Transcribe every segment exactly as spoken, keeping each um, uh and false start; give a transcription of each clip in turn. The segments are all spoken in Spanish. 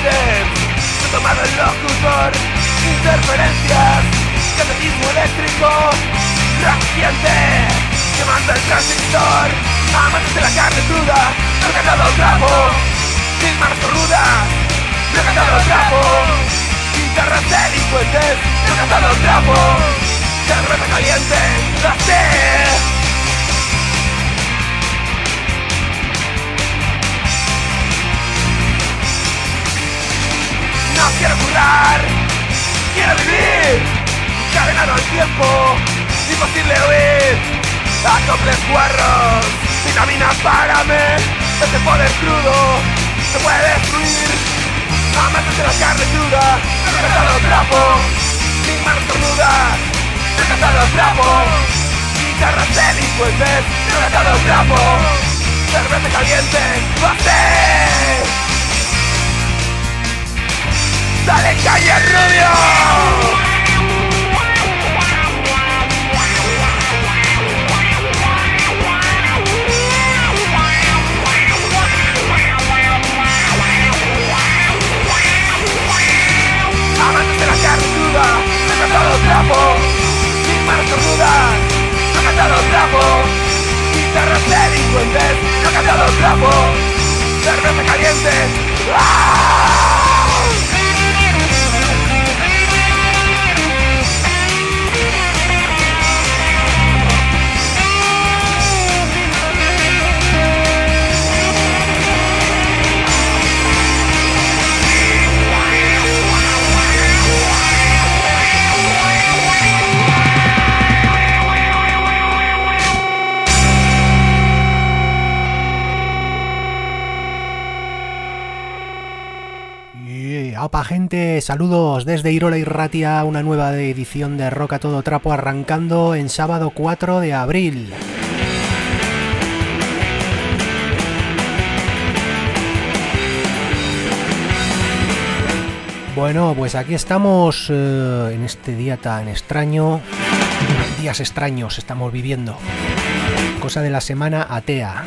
asteroides, se ha tomado el locutor, interferencias, catecismo eléctrico, reciente, quemando el transistor, amantes de la carne cruda, no he cantado trapo, sin marzo ruda, no he cantado trapo, guitarras delincuentes, no he cantado trapo, cerveza caliente, la sé. No quiero currar, quiero vivir, cadenado al tiempo, imposible huir, acoples guarros, vitaminas párame, este poder crudo, se puede destruir, amantes de la carne cruda, no he cantado trapo, sin manos cornudas, no he cantado trapo, guitarras delincuentes, no he cantado trapo, cerveza caliente, ¡bate! ¡Dale calle rubio! Amantes de la carne cruda, no he cantado trapo, sin manos cornudas, no he cantado trapo, guitarras delincuentes, no he cantado trapo, cerveza caliente, ¡ah! Opa gente, saludos desde Irola y Ratia, una nueva edición de Rock a Todo Trapo arrancando en sábado cuatro de abril. Bueno, pues aquí estamos eh, en este día tan extraño, días extraños estamos viviendo, cosa de la semana atea.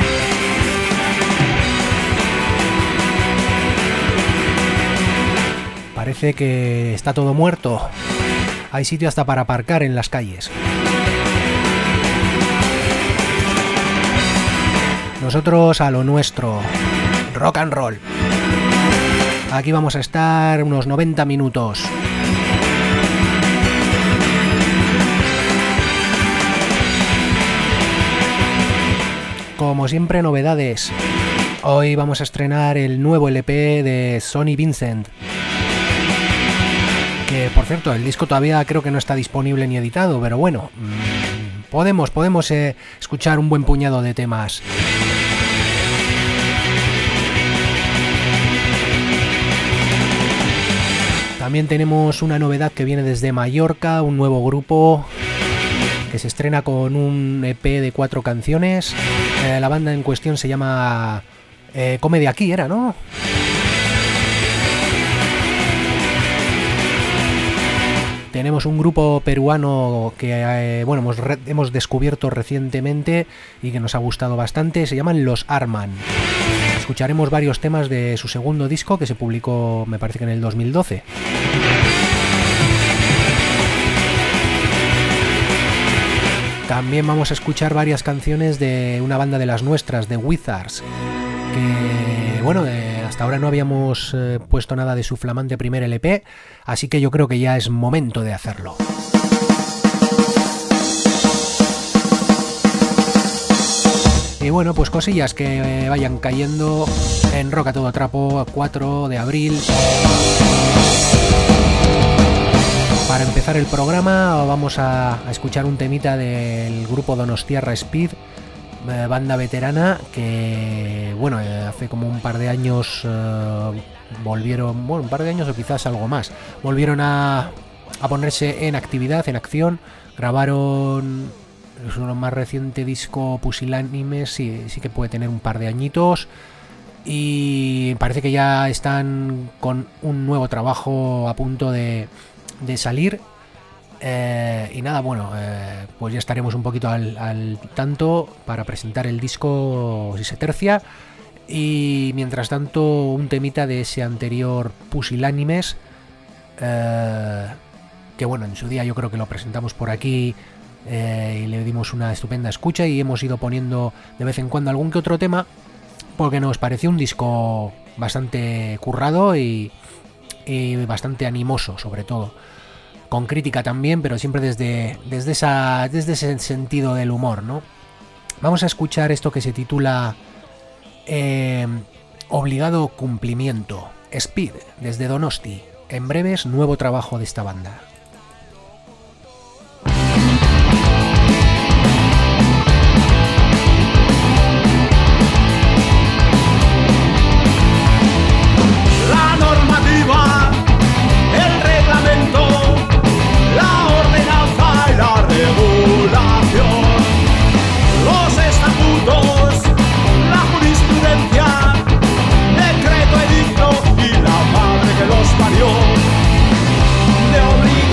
Parece que está todo muerto. Hay sitio hasta para aparcar en las calles. Nosotros a lo nuestro. Rock and roll. Aquí vamos a estar unos noventa minutos. Como siempre, novedades. Hoy vamos a estrenar el nuevo L P de Sonny Vincent. Que, por cierto, el disco todavía creo que no está disponible ni editado, pero bueno, mmm, podemos, podemos eh, escuchar un buen puñado de temas. También tenemos una novedad que viene desde Mallorca, un nuevo grupo que se estrena con un E P de cuatro canciones. Eh, la banda en cuestión se llama eh, Come de Aquí, era, ¿no? Tenemos un grupo peruano que eh, bueno, hemos, re- hemos descubierto recientemente y que nos ha gustado bastante, se llaman Los Arman. Escucharemos varios temas de su segundo disco que se publicó, me parece que en el dos mil doce. También vamos a escuchar varias canciones de una banda de las nuestras, The Wizards, que bueno, eh, hasta ahora no habíamos eh, puesto nada de su flamante primer L P, así que yo creo que ya es momento de hacerlo. Y bueno, pues cosillas que eh, vayan cayendo en Rock a Todo Trapo, cuatro de abril. Para empezar el programa vamos a, a escuchar un temita del grupo Donostiarra Speed, eh, banda veterana que, bueno, eh, hace como un par de años eh, volvieron, bueno, un par de años o quizás algo más, volvieron a, a ponerse en actividad, en acción, grabaron su más reciente disco Pusilánime, sí, sí que puede tener un par de añitos. Y parece que ya están con un nuevo trabajo a punto de, de salir. Eh, y nada, bueno, eh, pues ya estaremos un poquito al, al tanto para presentar el disco si se tercia. Y mientras tanto, un temita de ese anterior Pusilánimes, eh, que bueno, en su día yo creo que lo presentamos por aquí eh, y le dimos una estupenda escucha y hemos ido poniendo de vez en cuando algún que otro tema porque nos pareció un disco bastante currado y, y bastante animoso, sobre todo. Con crítica también, pero siempre desde, desde, esa, desde ese sentido del humor, ¿no? Vamos a escuchar esto que se titula eh, Obligado Cumplimiento, Speed, desde Donosti. En breves, nuevo trabajo de esta banda. La normativa, el reglamento, la ordenanza y la regulación, los estatutos, la jurisprudencia, decreto, edicto y la madre que los parió, de obligar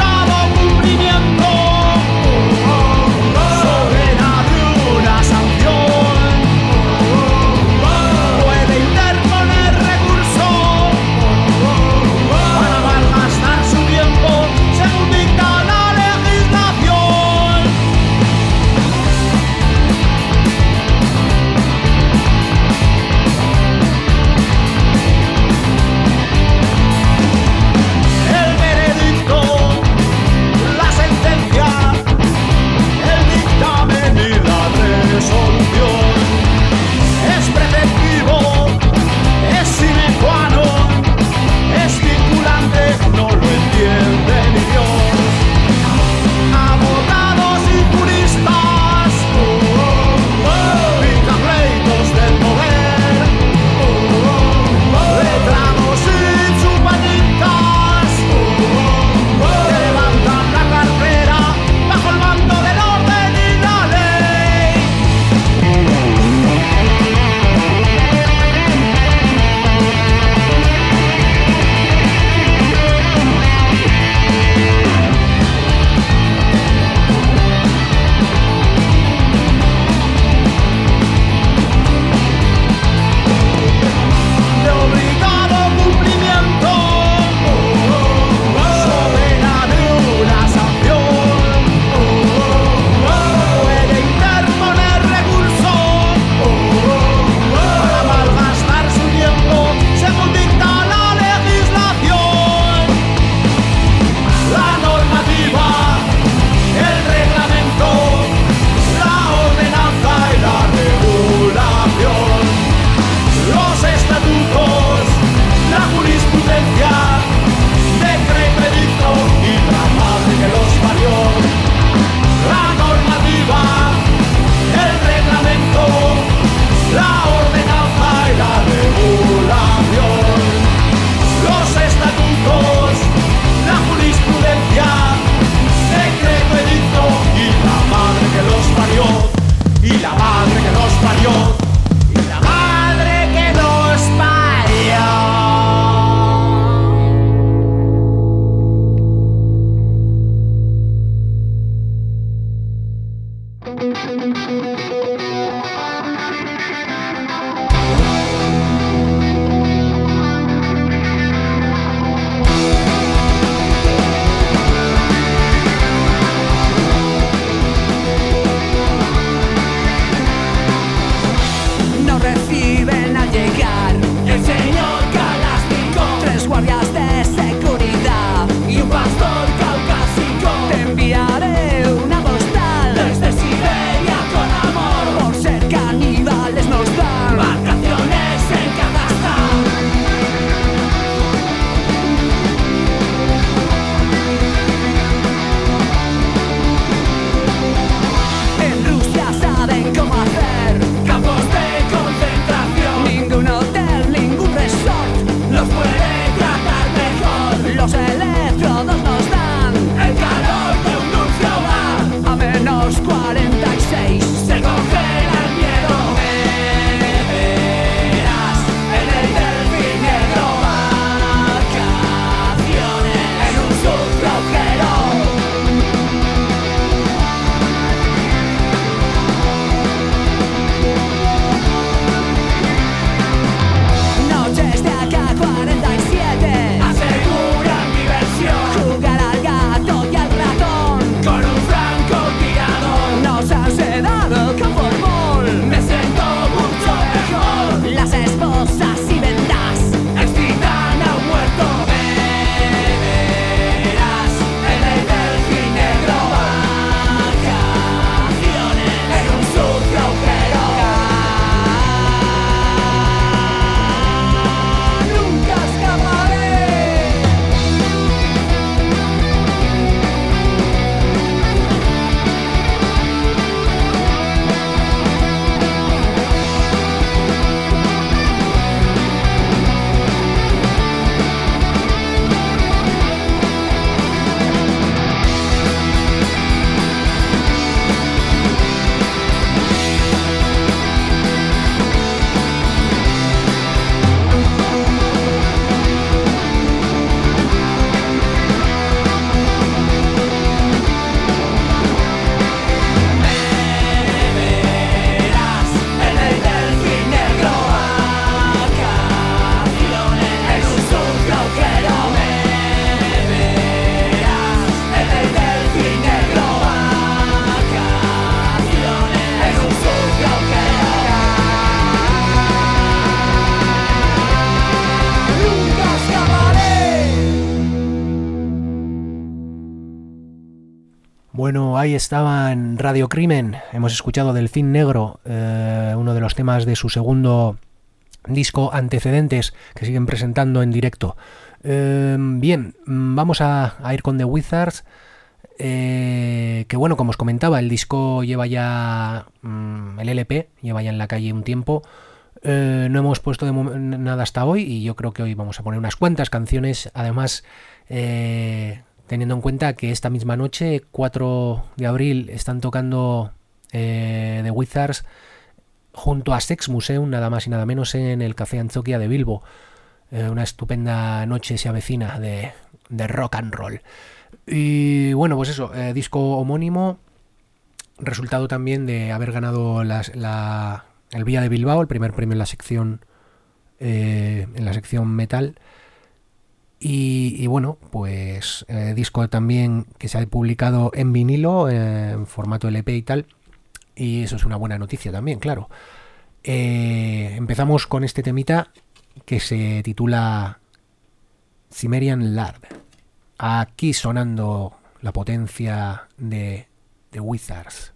Bueno, ahí estaba en Radio Crimen, hemos escuchado Delfín Negro, eh, uno de los temas de su segundo disco Antecedentes, que siguen presentando en directo. Eh, bien, vamos a, a ir con The Wizards, eh, que bueno, como os comentaba, el disco lleva ya, mm, el L P, lleva ya en la calle un tiempo. Eh, no hemos puesto de nada hasta hoy y yo creo que hoy vamos a poner unas cuantas canciones, además... Eh, teniendo en cuenta que esta misma noche, cuatro de abril, están tocando eh, The Wizards junto a Sex Museum, nada más y nada menos, en el Café Antzoquia de Bilbo. Eh, una estupenda noche se avecina de, de rock and roll. Y bueno, pues eso, eh, disco homónimo, resultado también de haber ganado las, la, el Villa de Bilbao, el primer premio en la sección, eh, en la sección metal. Y, y bueno, pues eh, disco también que se ha publicado en vinilo, eh, en formato L P y tal, y eso es una buena noticia también, claro. Eh, empezamos con este temita que se titula Cimmerian Lard. Aquí sonando la potencia de The Wizards.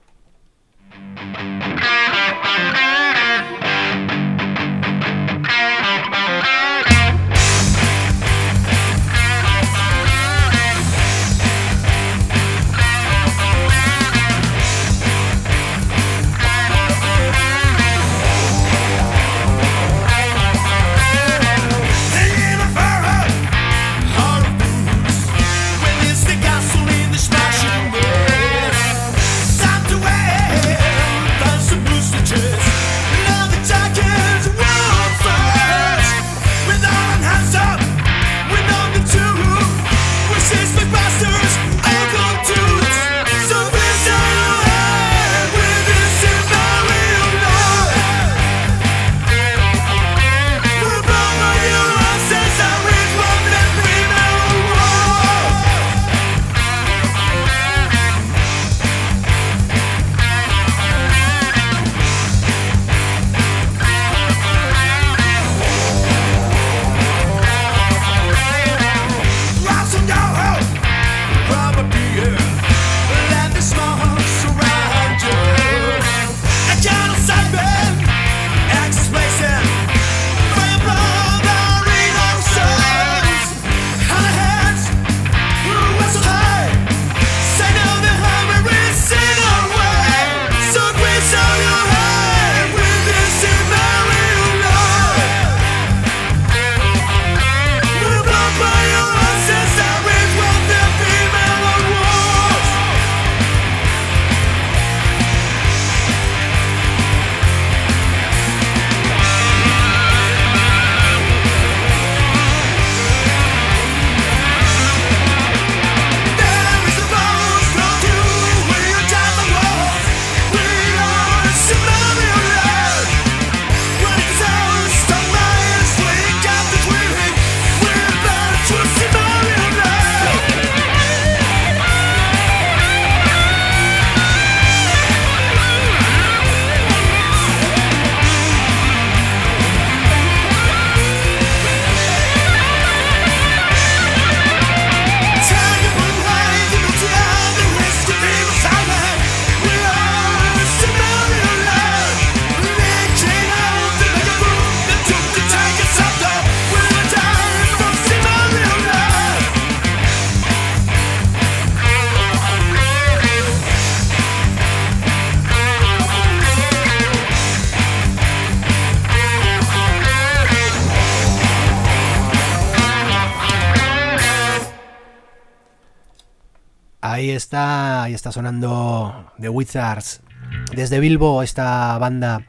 Ahí está, ahí está sonando The Wizards. Desde Bilbo, esta banda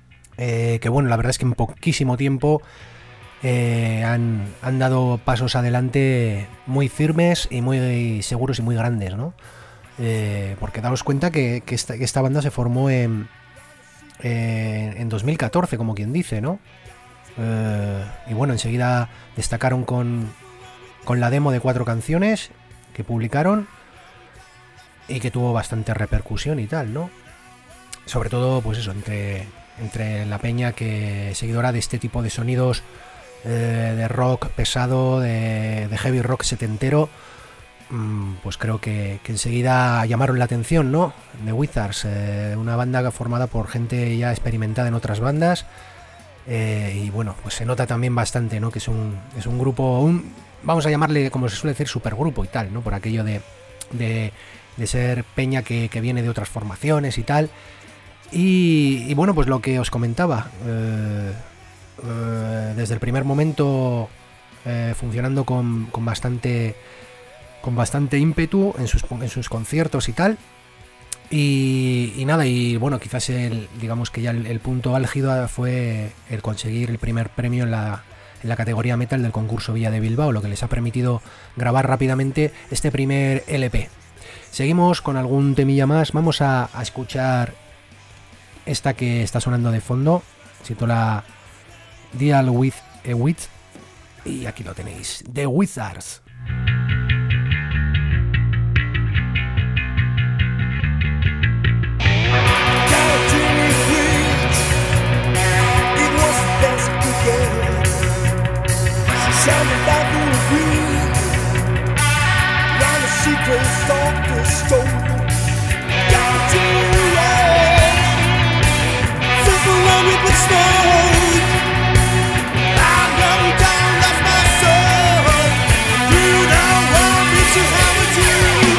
eh, que bueno, la verdad es que en poquísimo tiempo eh, han, han dado pasos adelante muy firmes y muy seguros y muy grandes, ¿no? Eh, porque daos cuenta que, que, esta, que esta banda se formó en, eh, en dos mil catorce, como quien dice, ¿no? Eh, y bueno, enseguida destacaron con, con la demo de cuatro canciones que publicaron y que tuvo bastante repercusión y tal, ¿no? Sobre todo, pues eso, entre, entre la peña que seguidora de este tipo de sonidos, eh, de rock pesado, de, de heavy rock setentero, pues creo que, que enseguida llamaron la atención, ¿no? The Wizards, eh, una banda formada por gente ya experimentada en otras bandas, eh, y bueno, pues se nota también bastante, ¿no? Que es un, es un grupo, un, vamos a llamarle, como se suele decir, supergrupo y tal, ¿no? Por aquello de, de, de ser peña que, que viene de otras formaciones y tal. Y, y bueno, pues lo que os comentaba, eh, eh, desde el primer momento eh, funcionando con, con bastante con bastante ímpetu en sus, en sus conciertos y tal. Y, y nada, y bueno, quizás el, digamos que ya el, el punto álgido fue el conseguir el primer premio en la, en la categoría metal del concurso Villa de Bilbao, lo que les ha permitido grabar rápidamente este primer L P. Seguimos con algún temilla más, vamos a, a escuchar esta que está sonando de fondo, se titula Deal with a Witch, y aquí lo tenéis, The Wizards. Sounded like a reprieve. Round the secrets of the stolen. Got to rise. Simple and with the snake. I know down lost my soul. You don't want me to have a dream.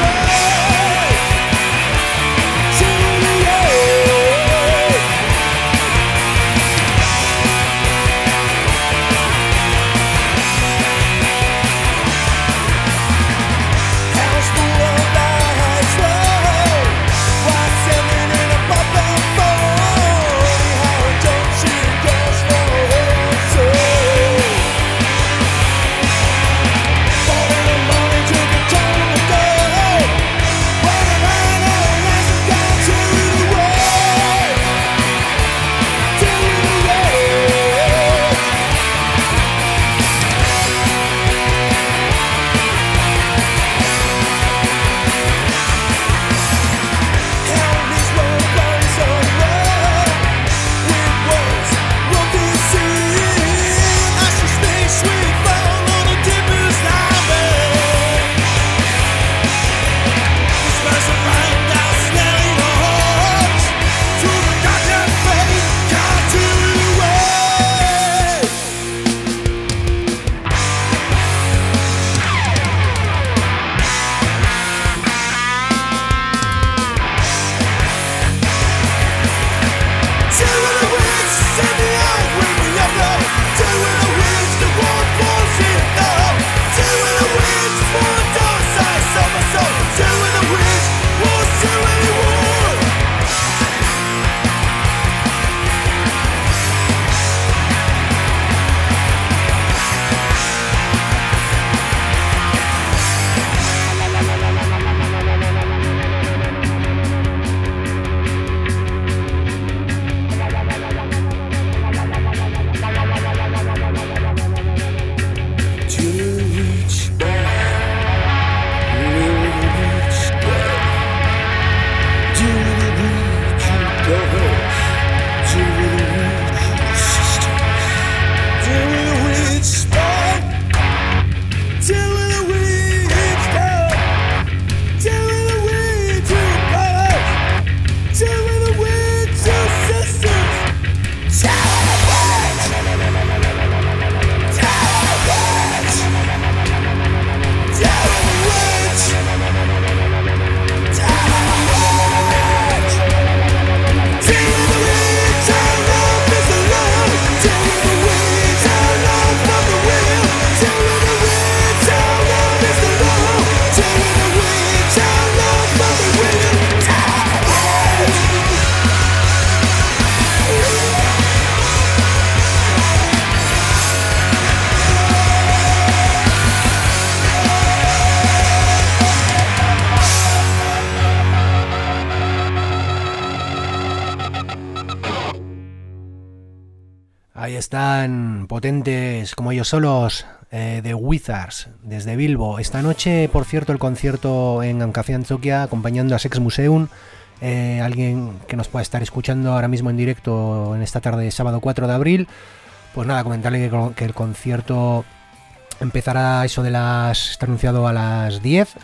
Ahí están, potentes como ellos solos, eh, The Wizards, desde Bilbo. Esta noche, por cierto, el concierto en Café Antzoquia, acompañando a Sex Museum. Eh, alguien que nos pueda estar escuchando ahora mismo en directo en esta tarde de sábado cuatro de abril. Pues nada, comentarle que, que el concierto empezará a eso de las... está anunciado a las diez,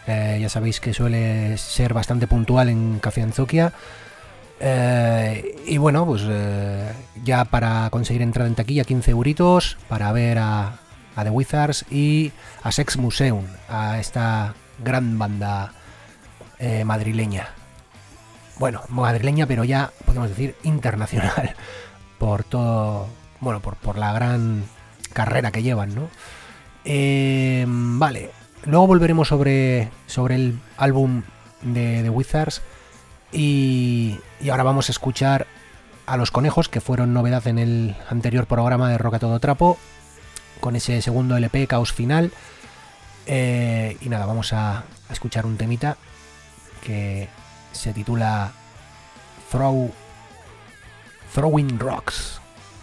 Eh, ya sabéis que suele ser bastante puntual en Café Anzokia. Eh, y bueno, pues eh, ya para conseguir entrada en taquilla, quince euritos para ver a, a The Wizards y a Sex Museum, a esta gran banda eh, madrileña. Bueno, madrileña, pero ya podemos decir internacional, por todo, bueno, por, por la gran carrera que llevan, ¿no? Eh, vale, luego volveremos sobre, sobre el álbum de The Wizards. Y, y ahora vamos a escuchar a Los Conejos, que fueron novedad en el anterior programa de Rock a Todo Trapo, con ese segundo L P, Caos Final. Eh, y nada, vamos a, a escuchar un temita que se titula Throw, Throwing Rocks.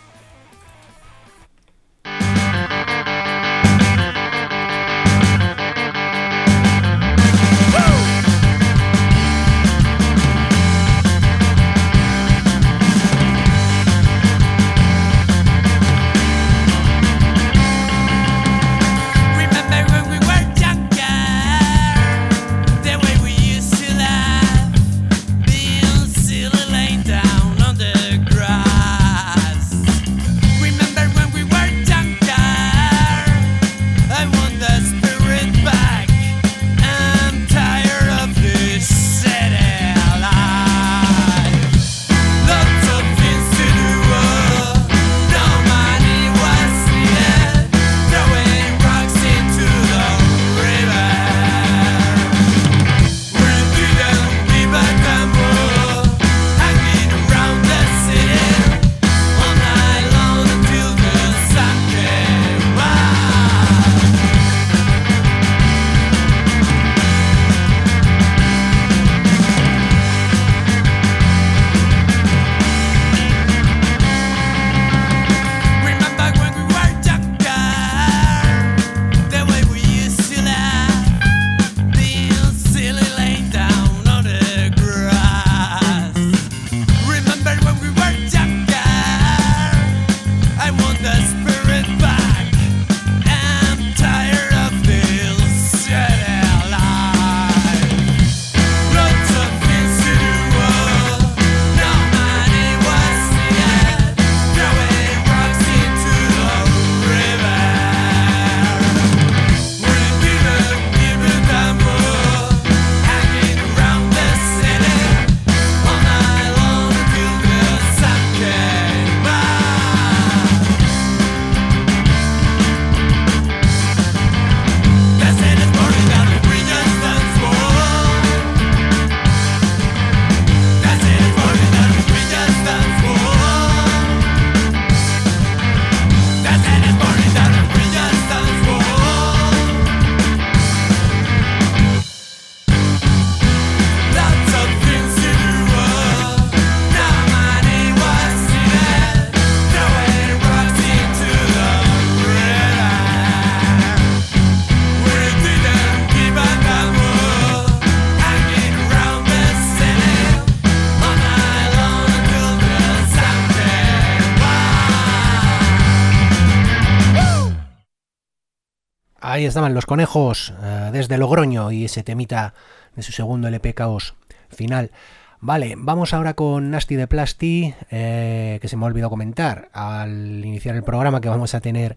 Ahí estaban Los Conejos, eh, desde Logroño, y ese temita de su segundo L P, Caos Final. Vale, vamos ahora con Nasty de Plasti, eh, que se me ha olvidado comentar al iniciar el programa que vamos a tener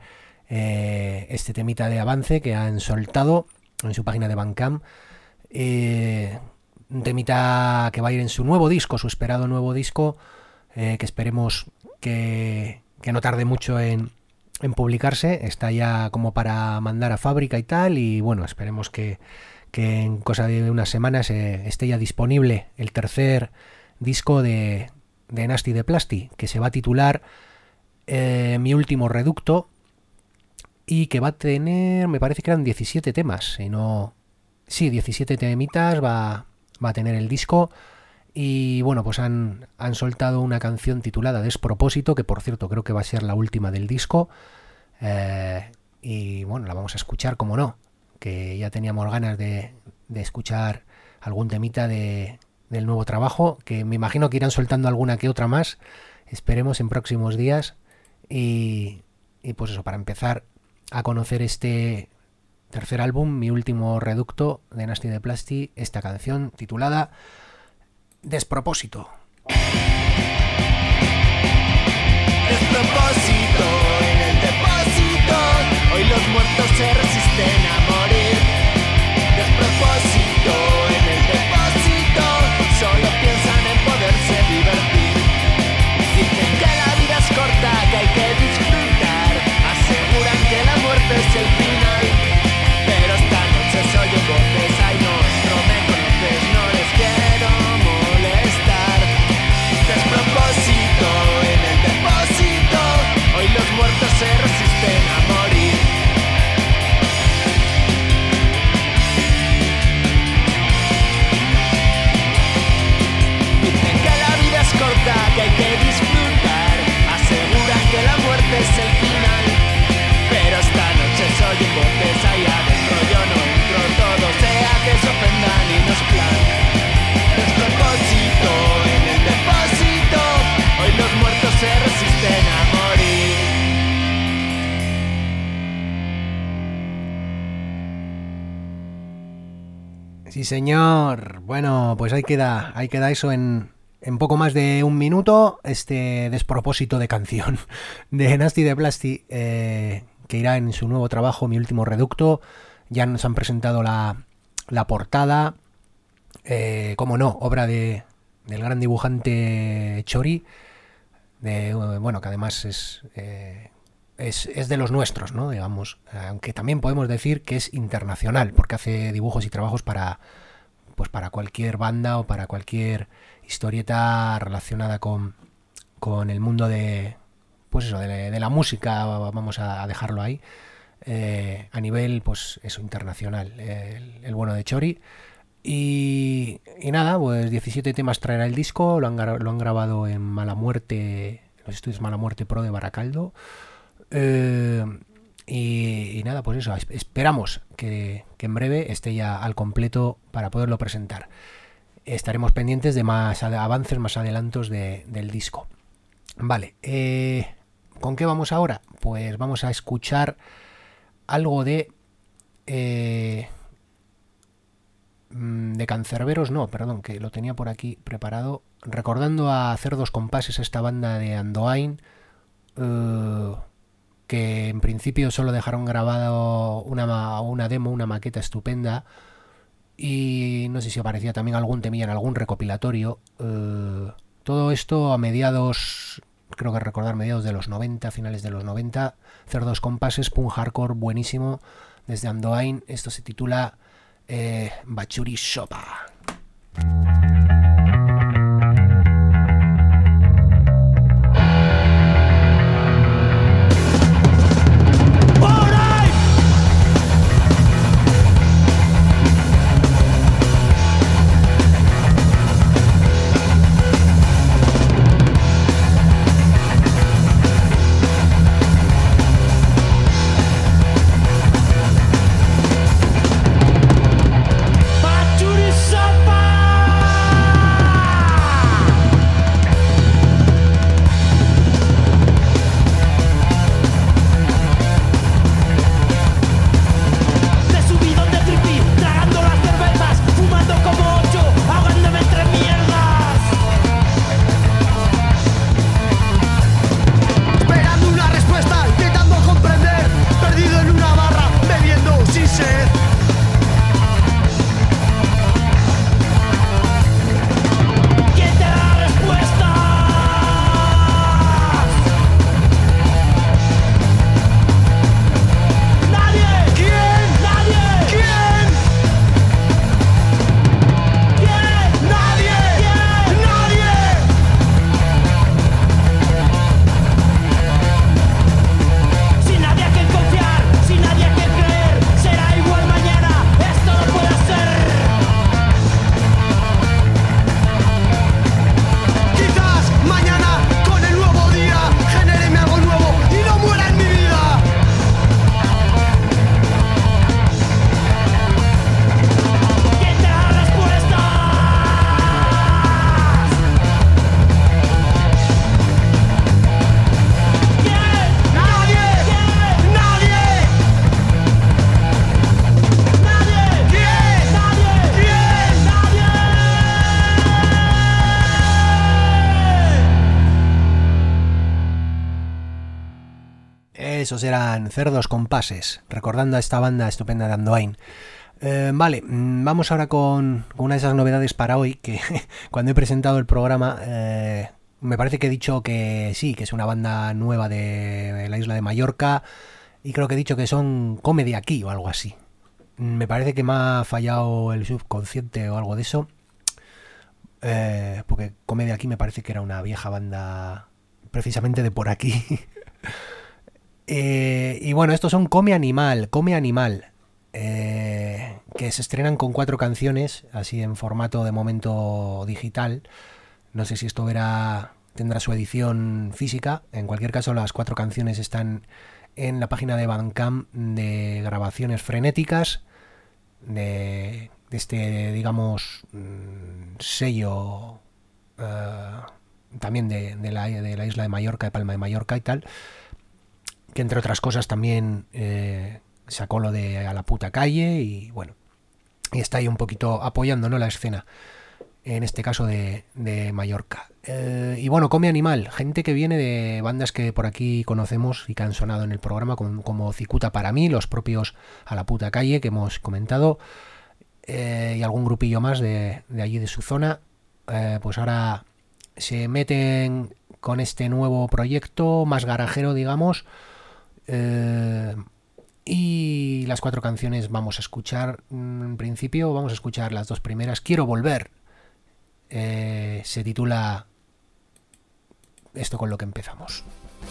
eh, este temita de avance que han soltado en su página de Bandcamp. Eh, un temita que va a ir en su nuevo disco, su esperado nuevo disco, eh, que esperemos que, que no tarde mucho en... en publicarse. Está ya como para mandar a fábrica y tal, y bueno, esperemos que, que en cosa de unas semanas eh, esté ya disponible el tercer disco de, de Nasty de Plasti, que se va a titular eh, Mi Último Reducto, y que va a tener, me parece que eran diecisiete temas, si no, sí, diecisiete temitas va, va a tener el disco. Y bueno, pues han, han soltado una canción titulada Despropósito, que por cierto creo que va a ser la última del disco. Eh, y bueno, la vamos a escuchar, como no, que ya teníamos ganas de, de escuchar algún temita de, del nuevo trabajo, que me imagino que irán soltando alguna que otra más, esperemos en próximos días. Y, y pues eso, para empezar a conocer este tercer álbum, Mi último reducto, de Nasty de Plasti, esta canción titulada Despropósito. Despropósito en el depósito, hoy los muertos se resisten a morir. Despropósito en el depósito, solo piensan en poderse divertir. Dicen que la vida es corta, que hay que disfrutar, aseguran que la muerte es el final. Pero esta noche se oyen voces, ay no, no me conoces, no les quiero molestar. Despropósito en el depósito, hoy los muertos se resisten a morir. Dicen que la vida es corta, que hay que disfrutar, aseguran que la muerte es el final. Pero esta noche se oyen voces ahí adentro, yo no entro, todo sea que se ofendan y nos plan. Despropósito en el depósito, hoy los muertos se resisten a morir. Sí, señor. Bueno, pues ahí queda, ahí queda eso en, en poco más de un minuto, este despropósito de canción de Nasty de Plasti, eh, que irá en su nuevo trabajo, Mi último reducto. Ya nos han presentado la, la portada, eh, como no, obra de, del gran dibujante Chori, de, bueno, que además es, eh, es, es de los nuestros, ¿no? Digamos, aunque también podemos decir que es internacional, porque hace dibujos y trabajos para, pues para cualquier banda o para cualquier historieta relacionada con, con el mundo de, pues eso, de, de la música, vamos a dejarlo ahí, eh, a nivel, pues eso, internacional, el, el bueno de Chori. Y, y nada, pues diecisiete temas traerá el disco, lo han, lo han grabado en Mala Muerte, los estudios Mala Muerte Pro de Baracaldo. Eh, y, y nada, pues eso, esperamos que, que en breve esté ya al completo para poderlo presentar. Estaremos pendientes de más avances, más adelantos de, del disco. Vale, eh, ¿con qué vamos ahora? Pues vamos a escuchar algo de... Eh, de Cancerberos, no, perdón, que lo tenía por aquí preparado, recordando a Cerdos Compases, esta banda de Andoain, eh, que en principio solo dejaron grabado una, una demo, una maqueta estupenda, y no sé si aparecía también algún temilla en algún recopilatorio. Eh, todo esto a mediados, creo que recordar mediados de los noventa, finales de los noventa. Cerdos Compases, punk hardcore buenísimo desde Andoain. Esto se titula Eh, Bachuri Sopa. Bachuri sopa. Esos eran Cerdos Compases, recordando a esta banda estupenda de Andoain. Eh, vale, vamos ahora con, con una de esas novedades para hoy, que cuando he presentado el programa eh, me parece que he dicho que sí, que es una banda nueva de la isla de Mallorca, y creo que he dicho que son Come de aquí o algo así. Me parece que me ha fallado el subconsciente o algo de eso, eh, porque Come de aquí me parece que era una vieja banda precisamente de por aquí. eh, y bueno, estos son Come Animal, Come Animal. Eh, que se estrenan con cuatro canciones, así en formato de momento digital. No sé si esto verá, tendrá su edición física. En cualquier caso, las cuatro canciones están en la página de Bandcamp de Grabaciones Frenéticas, de, de este, digamos, sello eh, también de, de, la, de la isla de Mallorca, de Palma de Mallorca y tal, que entre otras cosas también eh, sacó lo de A la puta calle y bueno, y está ahí un poquito apoyando, ¿no?, la escena, en este caso de, de Mallorca. Eh, y bueno, Come Animal, gente que viene de bandas que por aquí conocemos y que han sonado en el programa, como, como Cicuta para mí, los propios A la puta calle que hemos comentado, eh, y algún grupillo más de, de allí de su zona. Eh, pues ahora se meten con este nuevo proyecto más garajero, digamos. Eh, y las cuatro canciones vamos a escuchar, en principio vamos a escuchar las dos primeras. Quiero volver, eh, se titula esto con lo que empezamos.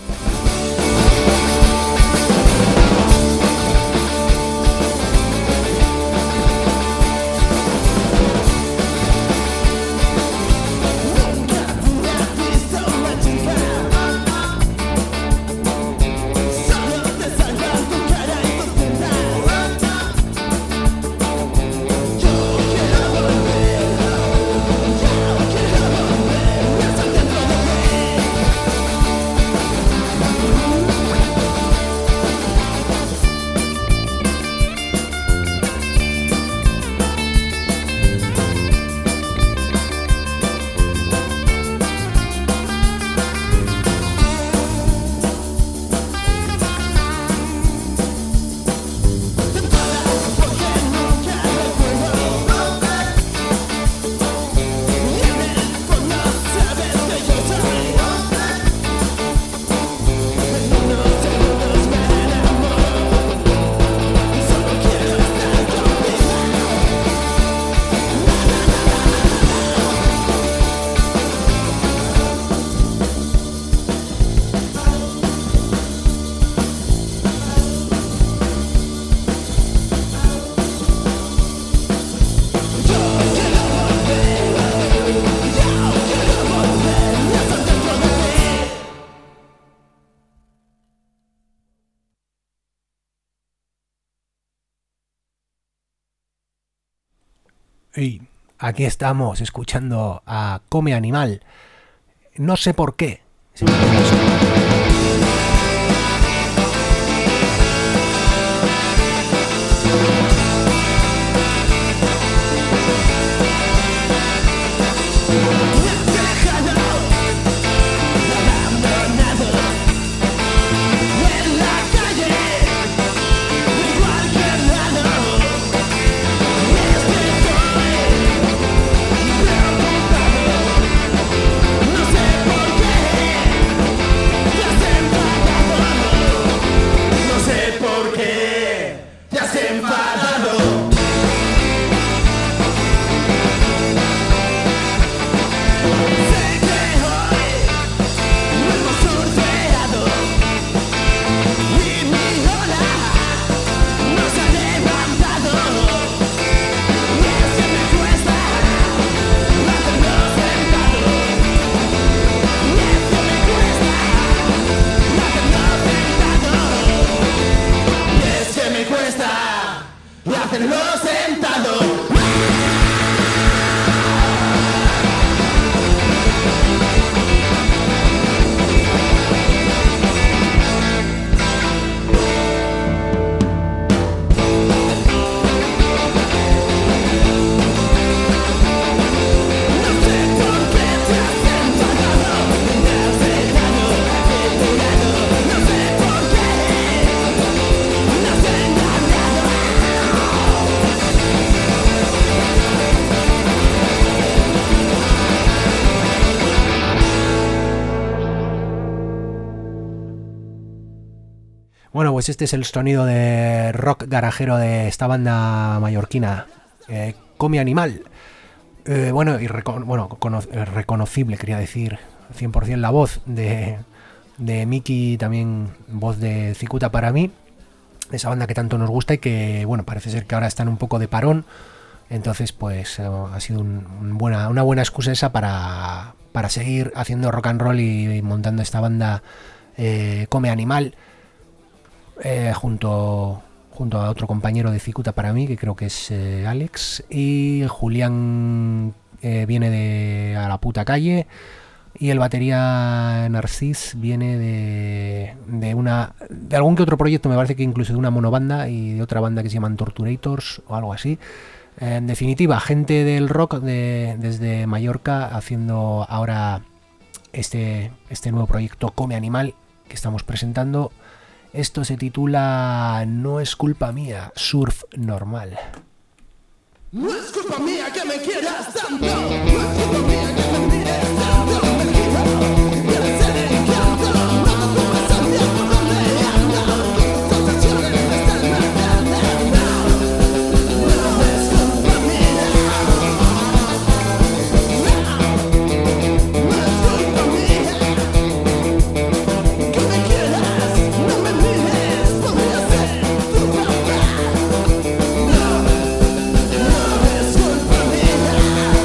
Y aquí estamos escuchando a Come Animal. No sé por qué. No sé por qué. Bueno, pues este es el sonido de rock garajero de esta banda mallorquina, eh, Come Animal. Eh, bueno, y reco- bueno, cono- reconocible, quería decir, cien por ciento la voz de, de Miki, también voz de Cicuta para mí, esa banda que tanto nos gusta y que, bueno, parece ser que ahora están un poco de parón. Entonces, pues eh, ha sido un, un buena, una buena excusa esa para, para seguir haciendo rock and roll y, y montando esta banda eh, Come Animal. Eh, junto, junto a otro compañero de Cicuta para mí, que creo que es eh, Alex, y Julián eh, viene de A la Puta Calle, y el batería Narcis viene de, de una de algún que otro proyecto, me parece que incluso de una monobanda y de otra banda que se llaman Torturators o algo así. Eh, en definitiva, gente del rock de, desde Mallorca haciendo ahora este, este nuevo proyecto Come Animal que estamos presentando. Esto se titula No es culpa mía, surf normal. No es culpa mía que me quieras tanto. No es culpa mía que me mires tanto. Me quito, quieres ser el encanto. No te tumbes al tiempo donde ando. Sensaciones me están matando. No es culpa mía. No, no es culpa mía que me quieras. No me mires, podría ser tu papá. No. Es culpa mía.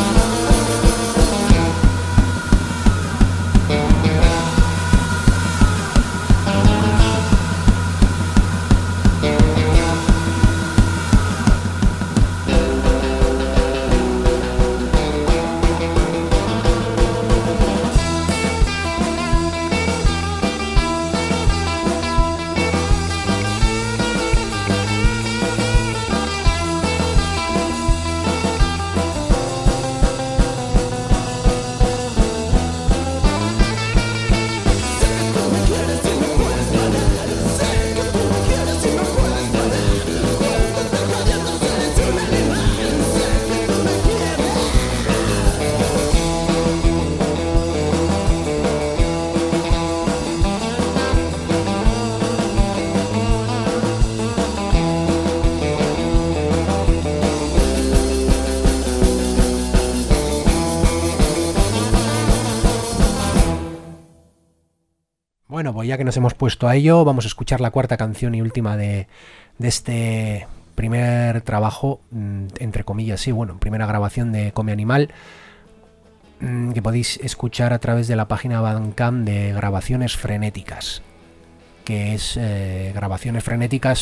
Bueno, pues ya que nos hemos puesto a ello, vamos a escuchar la cuarta canción y última de, de este primer trabajo, entre comillas, sí, bueno, primera grabación de Come Animal, que podéis escuchar a través de la página Bandcamp de Grabaciones Frenéticas, que es eh, grabacionesfrenéticas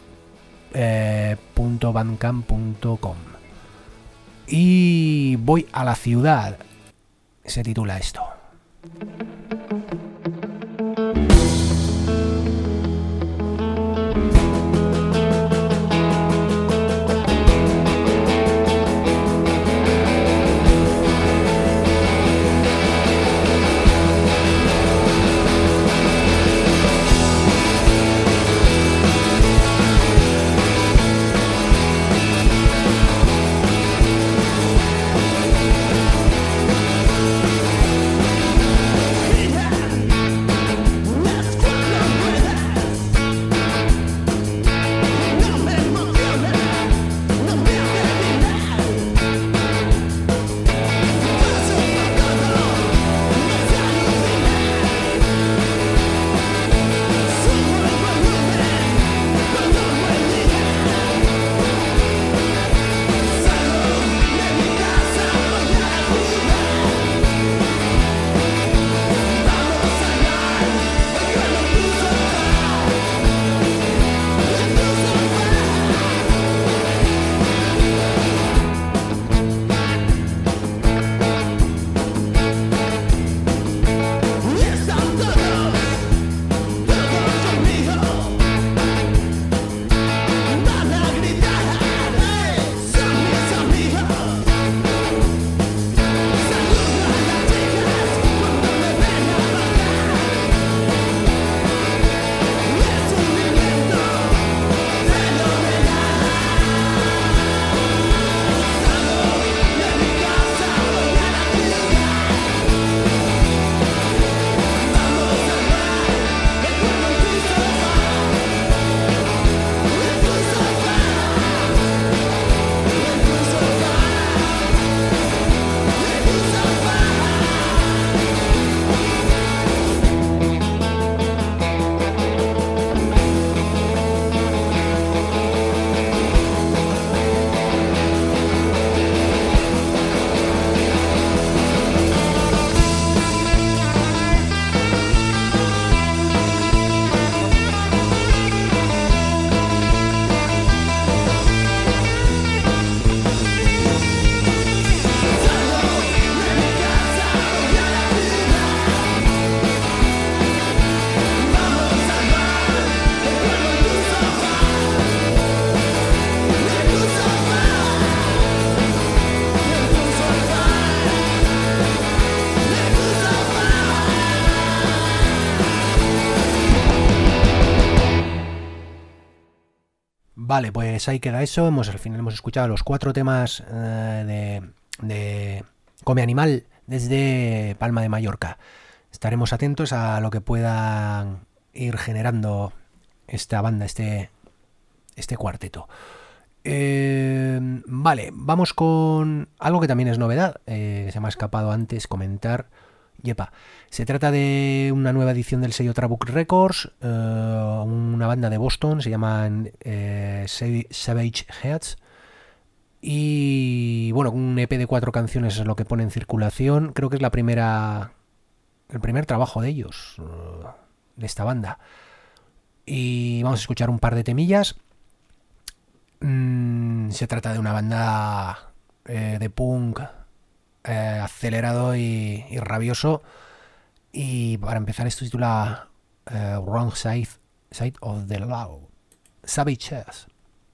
punto bandcamp punto com. Y voy a la ciudad, se titula esto. We'll be right back. vale, pues ahí queda eso. Hemos, al final hemos escuchado los cuatro temas eh, de, de Come Animal desde Palma de Mallorca. Estaremos atentos a lo que puedan ir generando esta banda, este, este cuarteto. Eh, vale, vamos con algo que también es novedad, eh, que se me ha escapado antes comentar. Yepa, se trata de una nueva edición del sello Trabuc Records, eh, una banda de Boston, se llaman eh, Savage Heads. Y bueno, un E P de cuatro canciones es lo que pone en circulación. Creo que es la primera, el primer trabajo de ellos, de esta banda. Y vamos a escuchar un par de temillas. Mm, se trata de una banda eh, de punk eh, acelerado y, y rabioso. Y para empezar, esto se titula eh, Wrong Side, Side of the Law. Savage Heads.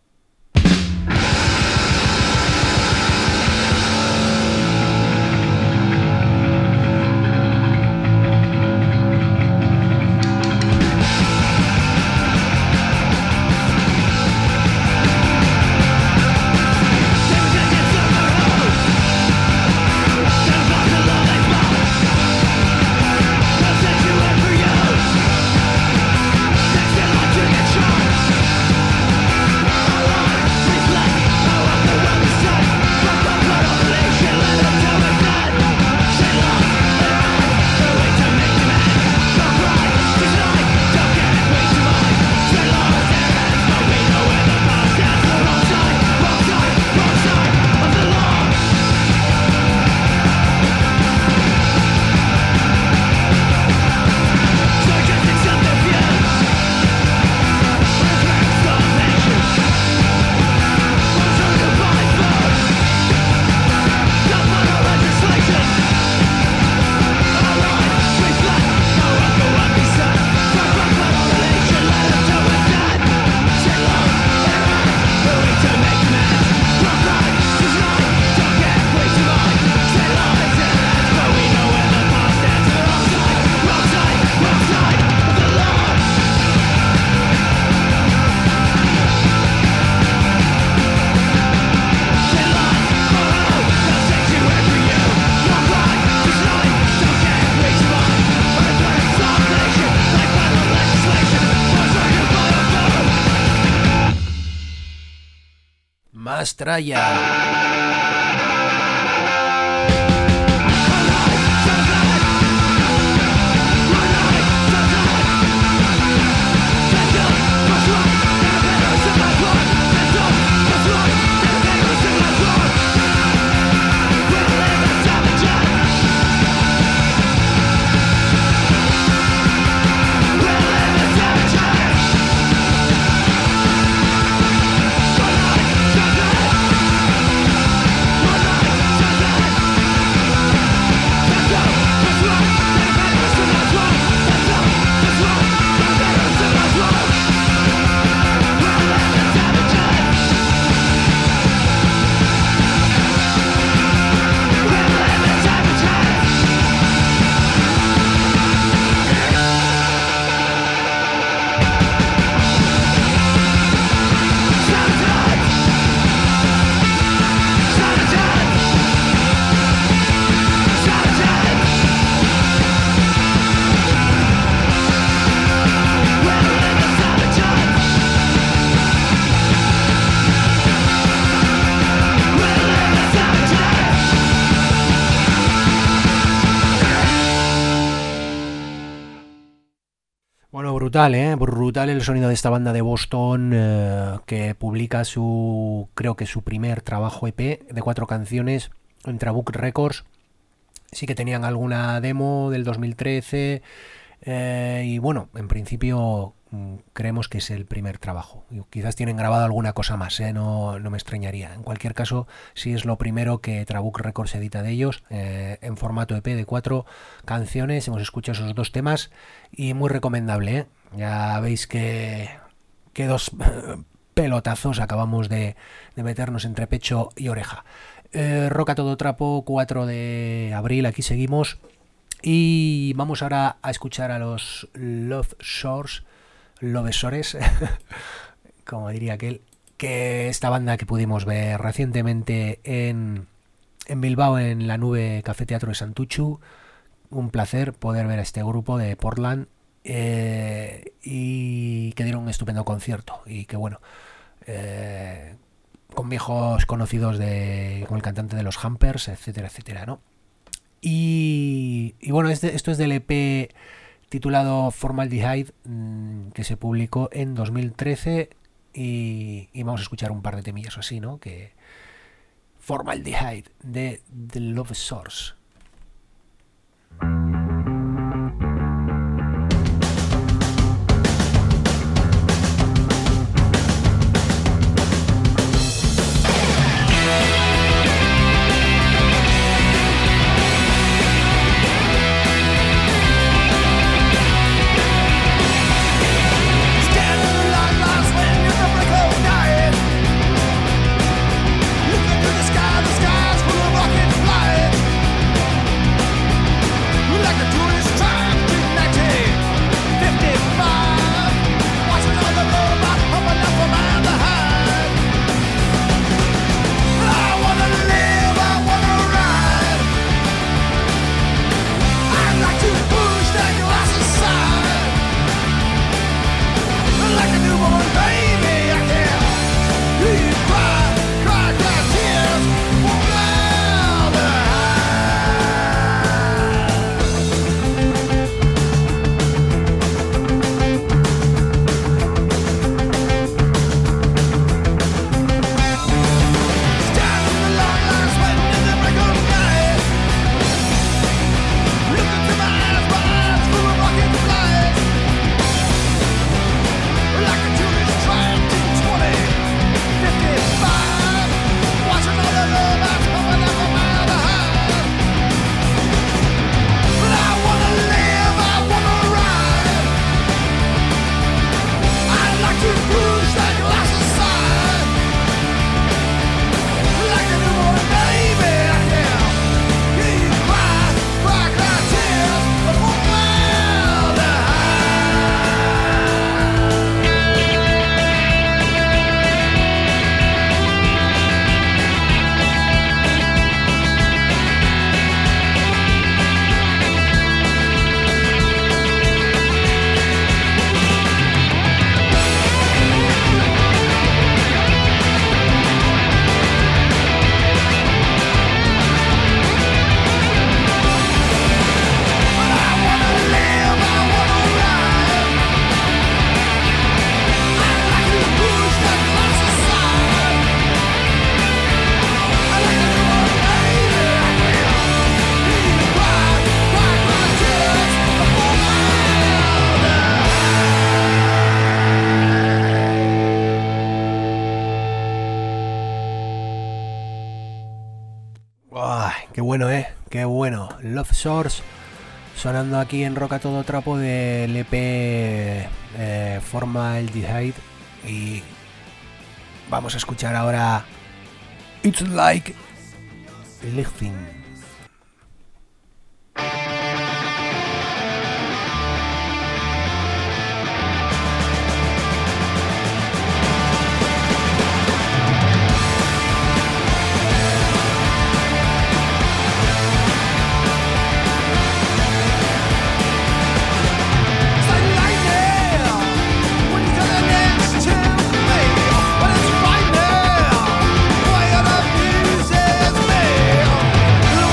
Tralla. Brutal, ¿eh? Brutal el sonido de esta banda de Boston eh, que publica su, creo que su primer trabajo E P de cuatro canciones en Trabuc Records. Sí que tenían alguna demo del dos mil trece eh, y bueno, en principio creemos que es el primer trabajo. Quizás tienen grabado alguna cosa más, ¿eh? no, no me extrañaría. En cualquier caso, sí es lo primero que Trabuc Records edita de ellos, eh, en formato E P de cuatro canciones. Hemos escuchado esos dos temas y muy recomendable, ¿eh? Ya veis que, que dos pelotazos acabamos de, de meternos entre pecho y oreja. Eh, Rock a todo trapo, cuatro de abril, aquí seguimos. Y vamos ahora a escuchar a los Love Shores, Lovesores, como diría aquel, que esta banda que pudimos ver recientemente en, en Bilbao en la Nube Café Teatro de Santuchu, un placer poder ver a este grupo de Portland eh, y que dieron un estupendo concierto y que bueno, eh, con viejos conocidos de, con el cantante de los Hampers, etcétera, etcétera, ¿no? Y, y bueno, este, esto es del E P titulado Formaldehyde, mmm, que se publicó en dos mil trece y, y vamos a escuchar un par de temillas así, ¿no? Que Formaldehyde de The Love Source. Qué bueno, eh, qué bueno. Love Source sonando aquí en Rock a Todo Trapo del E P eh, Formaldehyde. Y vamos a escuchar ahora It's Like Lifting. Love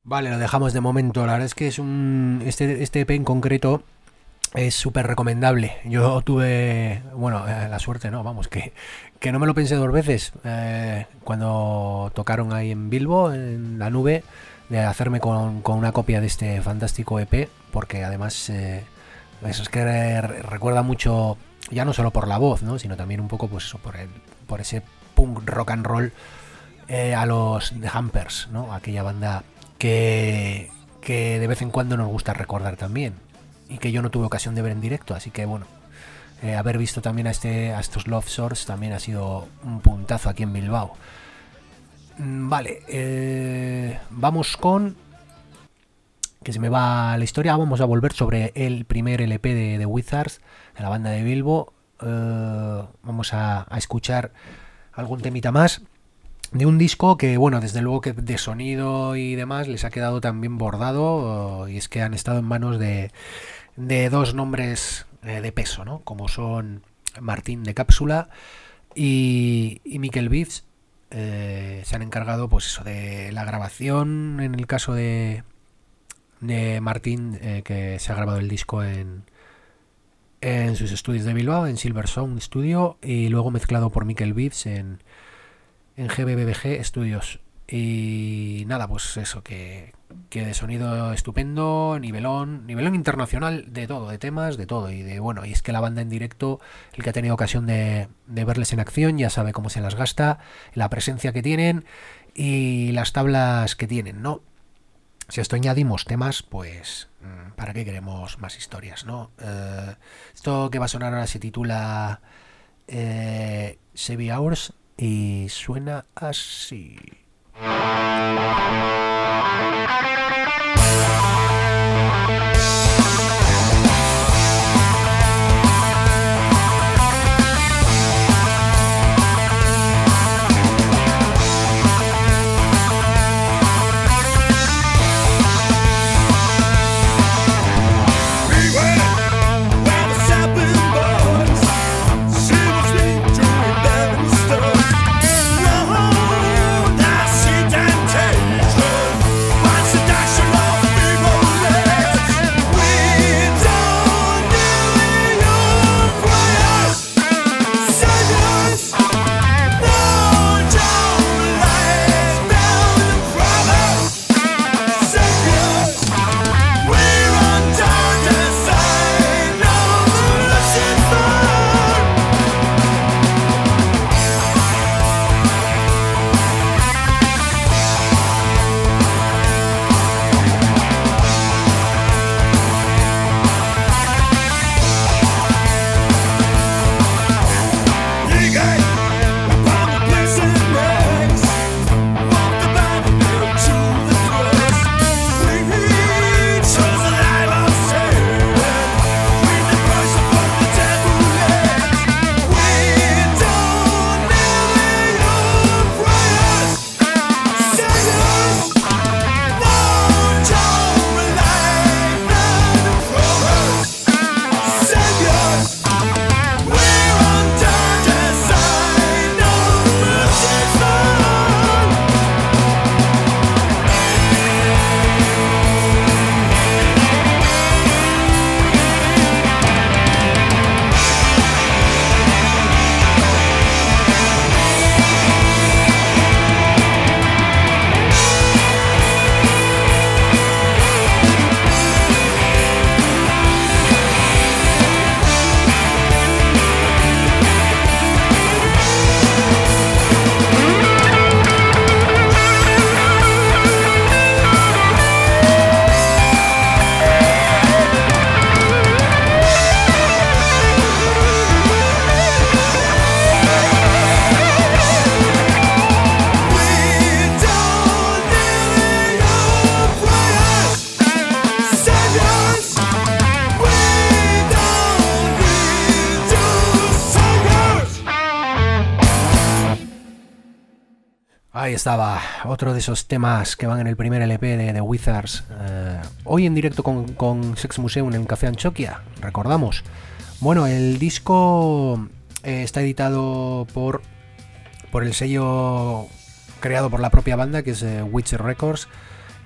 Vale, lo dejamos de momento. La verdad es que es un este, este E P en concreto es súper recomendable. Yo tuve, bueno, eh, la suerte, no, vamos, que, que no me lo pensé dos veces eh, cuando tocaron ahí en Bilbo, en la nube, de hacerme con, con una copia de este fantástico E P, porque además eh, eso es que re- recuerda mucho, ya no solo por la voz, ¿no?, sino también un poco, pues eso, por el, por ese punk rock and roll eh, a los The Hampers, ¿no?, aquella banda que, que de vez en cuando nos gusta recordar también y que yo no tuve ocasión de ver en directo, así que bueno, eh, haber visto también a, este, a estos Love Swords también ha sido un puntazo aquí en Bilbao. Mm, Vale, eh, vamos con... que se me va la historia, vamos a volver sobre el primer L P de The Wizards, de la banda de Bilbo. Eh, vamos a, a escuchar algún temita más de un disco que, bueno, desde luego que de sonido y demás les ha quedado también bordado, y es que han estado en manos de, de dos nombres eh, de peso, ¿no?, como son Martín de Cápsula y, y Mikel Beats. Eh, se han encargado, pues eso, de la grabación, en el caso de, de Martín, eh, que se ha grabado el disco en, en sus estudios de Bilbao, en Silver Sound Studio, y luego mezclado por Mikel Beats en en G B B G Studios. Y nada, pues eso, que, que de sonido estupendo, nivelón, nivelón internacional de todo, de temas, de todo. Y de bueno, y es que la banda en directo, el que ha tenido ocasión de, de verles en acción, ya sabe cómo se las gasta, la presencia que tienen y las tablas que tienen, ¿no? Si a esto añadimos temas, pues ¿para qué queremos más historias, no? Eh, esto que va a sonar ahora se titula eh, Seven Hours y suena así. Ahí estaba, otro de esos temas que van en el primer L P de The Wizards. Eh, hoy en directo con, con Sex Museum en Café Anchoquia, recordamos. Bueno, el disco eh, está editado por, por el sello creado por la propia banda, que es eh, Witcher Records.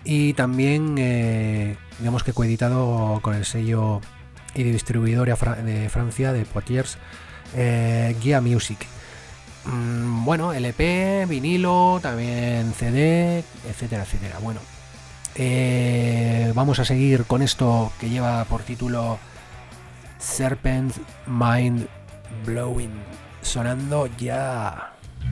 y también eh, digamos que coeditado con el sello y distribuidor de Francia de Poitiers, eh, Guía Music. Mm, bueno, L P, vinilo, también C D, etcétera, etcétera. Bueno, eh, vamos a seguir con esto que lleva por título Serpent Mind Blowing, sonando ya.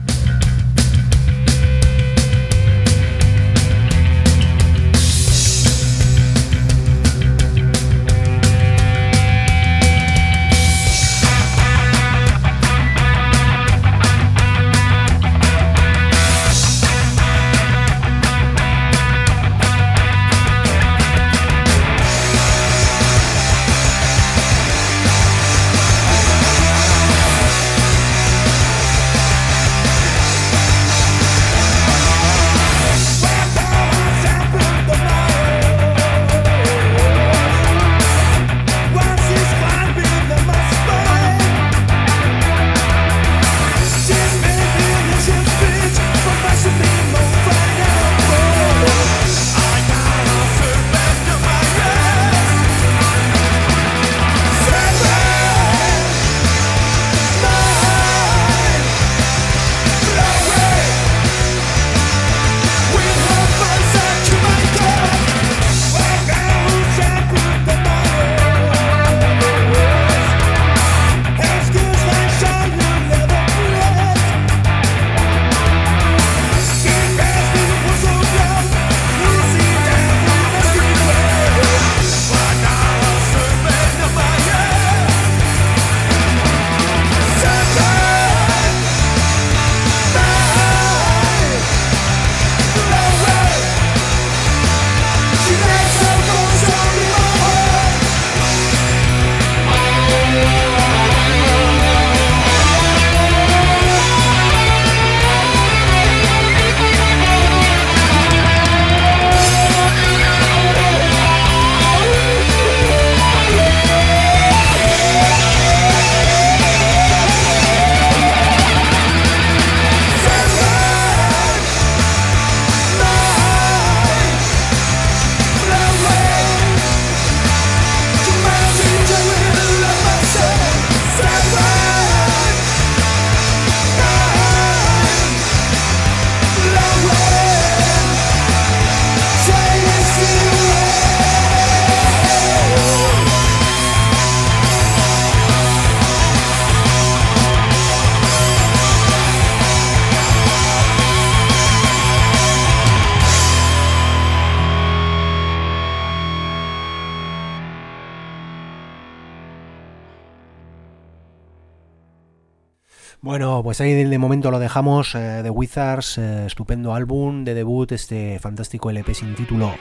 Bueno, pues ahí de momento lo dejamos. eh, The Wizards, eh, estupendo álbum de debut, este fantástico L P sin título.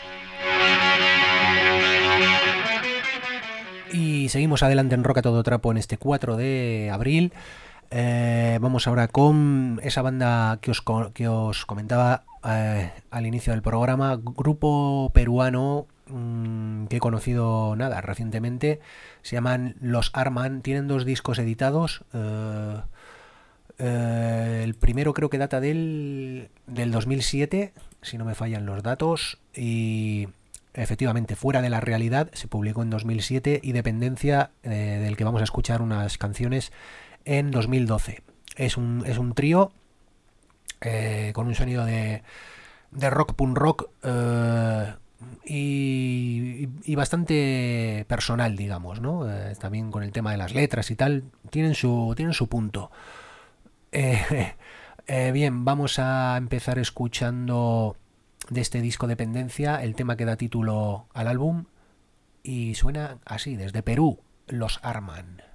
Y seguimos adelante en Rock a todo trapo en este cuatro de abril. Eh, vamos ahora con esa banda que os, que os comentaba eh, al inicio del programa, grupo peruano mmm, que he conocido nada recientemente. Se llaman Los Arman, tienen dos discos editados. Eh, eh, el primero creo que data del, del dos mil siete, si no me fallan los datos, y efectivamente Fuera de la Realidad se publicó en dos mil siete y Dependencia, eh, del que vamos a escuchar unas canciones, en dos mil doce. Es un, es un trío eh, con un sonido de, de rock punk rock eh, y, y bastante personal, digamos, ¿no? Eh, también con el tema de las letras y tal, tienen su, tienen su punto. Eh, eh, bien, vamos a empezar escuchando de este disco Dependencia el tema que da título al álbum y suena así, desde Perú, Los Arman.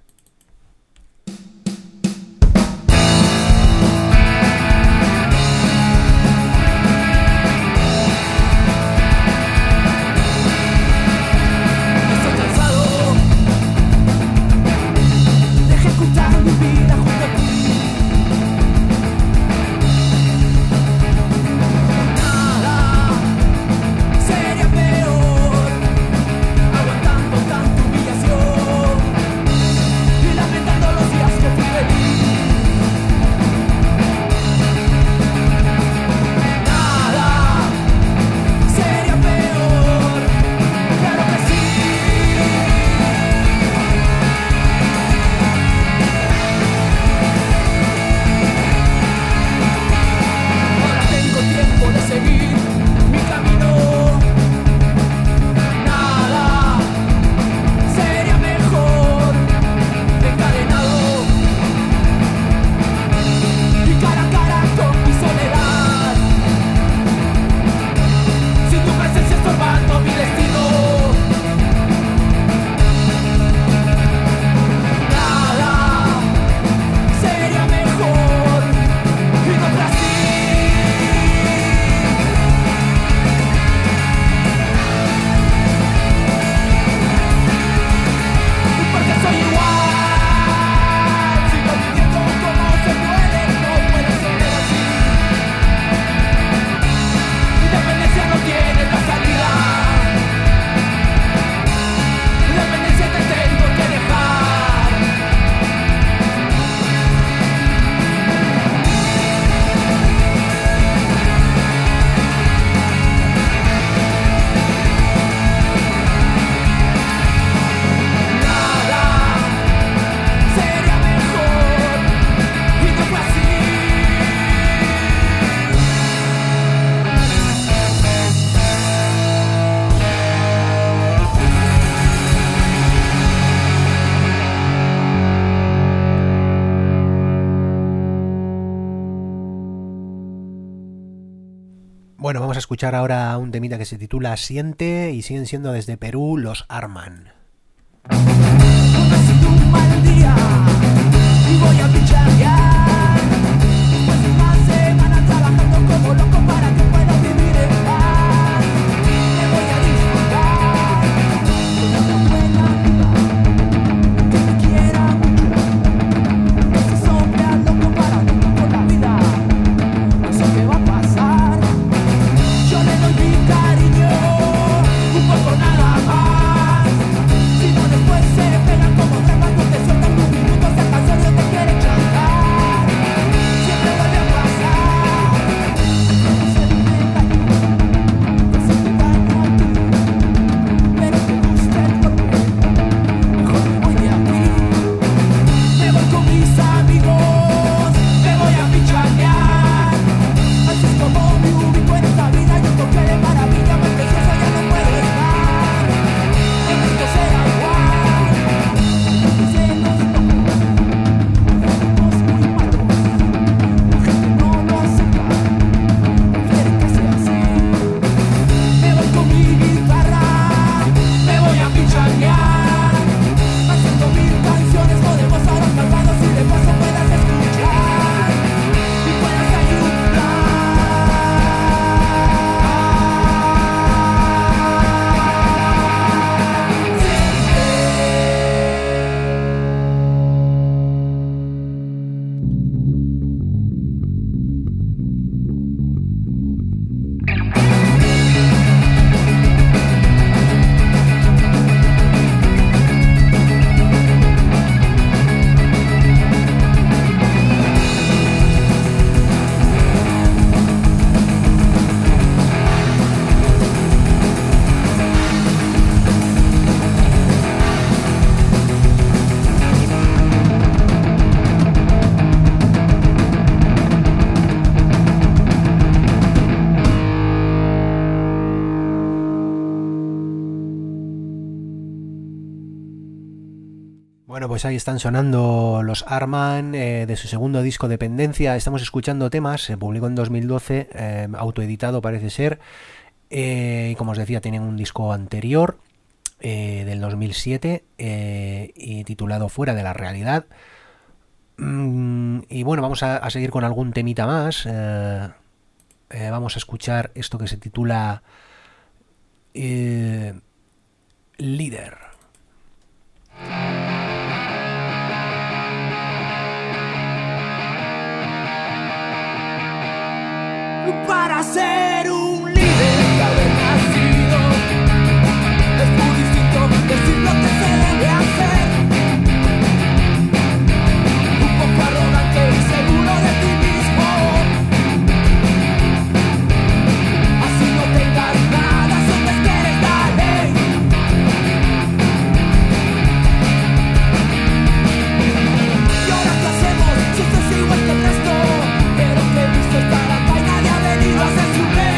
Aguantando tanta humillación. Bueno, vamos a escuchar ahora un temita que se titula Siente y siguen siendo desde Perú los Arman. Ha sido un mal día y voy a picharrear. Después de una semana trabajando como loco para que pueda vivir en paz. Me voy a disfrutar con una buena vida que me quiera mucho. Ese sombra loco para nunca con la vida. No sé qué va a pasar. Yo le doy mi cariño, un poco nada más. Si no después se pegan como trampas, no te sueltan un minuto, si acaso Dios te quiere chantar. Siempre vuelve a pasar. No se me engaño, no se te daño a ti, pero te gusta el golpe, mejor me voy de aquí. Me voy con mis amigos, me voy a picharrear. Así es como me ubico en esta vida, yo toqué de maravilla, más preciosa ya no puedo estar. En esto será igual, se nos tocó, efectos muy malos, la gente no lo acepta, prefiere que sea así. Me voy con mi guitarra, me voy a picharrear, haciendo mil canciones, podemos ahora cantarnos y de paso puedas escuchar y puedas ayudar. Bueno, pues ahí están sonando los Arman eh, de su segundo disco Dependencia. Estamos escuchando temas, se publicó en dos mil doce, eh, autoeditado parece ser. Eh, y como os decía, tienen un disco anterior eh, del dos mil siete eh, y titulado Fuera de la Realidad. Mm, y bueno, vamos a, a seguir con algún temita más. Eh, eh, vamos a escuchar esto que se titula eh, Líder. Para ser un líder de haber nacido es muy distinto decir lo que se debe hacer. Un poco arrogante y seguro de ti mismo, así no tengas nada, siempre que eres la ley. Y ahora qué hacemos si esto es igual que el resto, pero que visto estar acá y nadie ha venido a hacer su ley.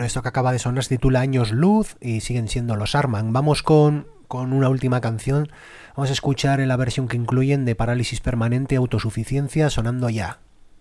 Bueno, esto que acaba de sonar se titula Años Luz y siguen siendo los Arman. Vamos con, con una última canción. Vamos a escuchar la versión que incluyen de Parálisis Permanente, Autosuficiencia, sonando ya.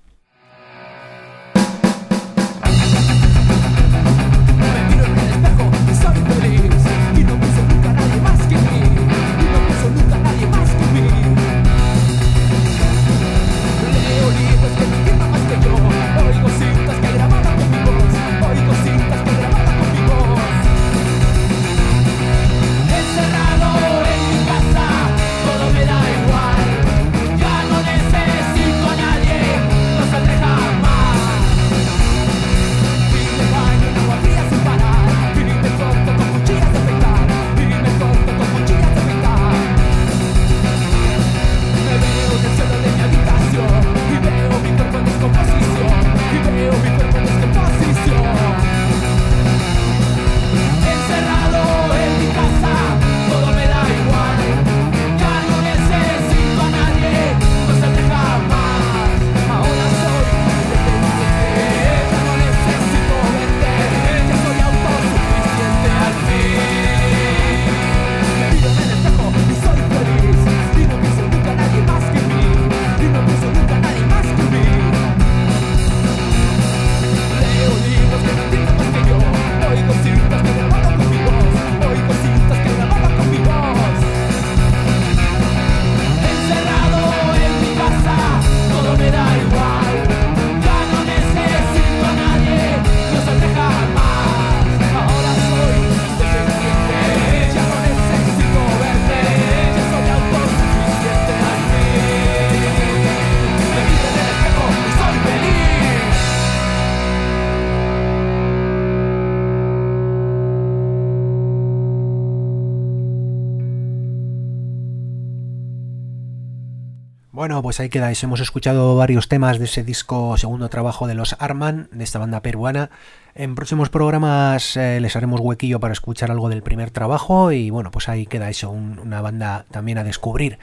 Bueno, pues ahí quedáis. Hemos escuchado varios temas de ese disco segundo trabajo de los Arman, de esta banda peruana. En próximos programas eh, les haremos huequillo para escuchar algo del primer trabajo y bueno, pues ahí queda eso, un, una banda también a descubrir.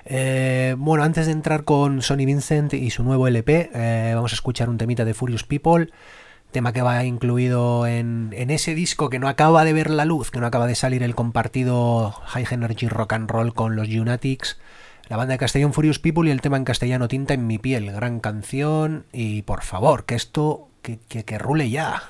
Eh, bueno, antes de entrar con Sonny Vincent y su nuevo L P, eh, vamos a escuchar un temita de Furious People, tema que va incluido en, en ese disco que no acaba de ver la luz, que no acaba de salir el compartido High Energy Rock and Roll con los Lunatics. La banda de Castellón Furious People y el tema en castellano Tinta en mi piel, gran canción y por favor, que esto, que, que, que rule ya.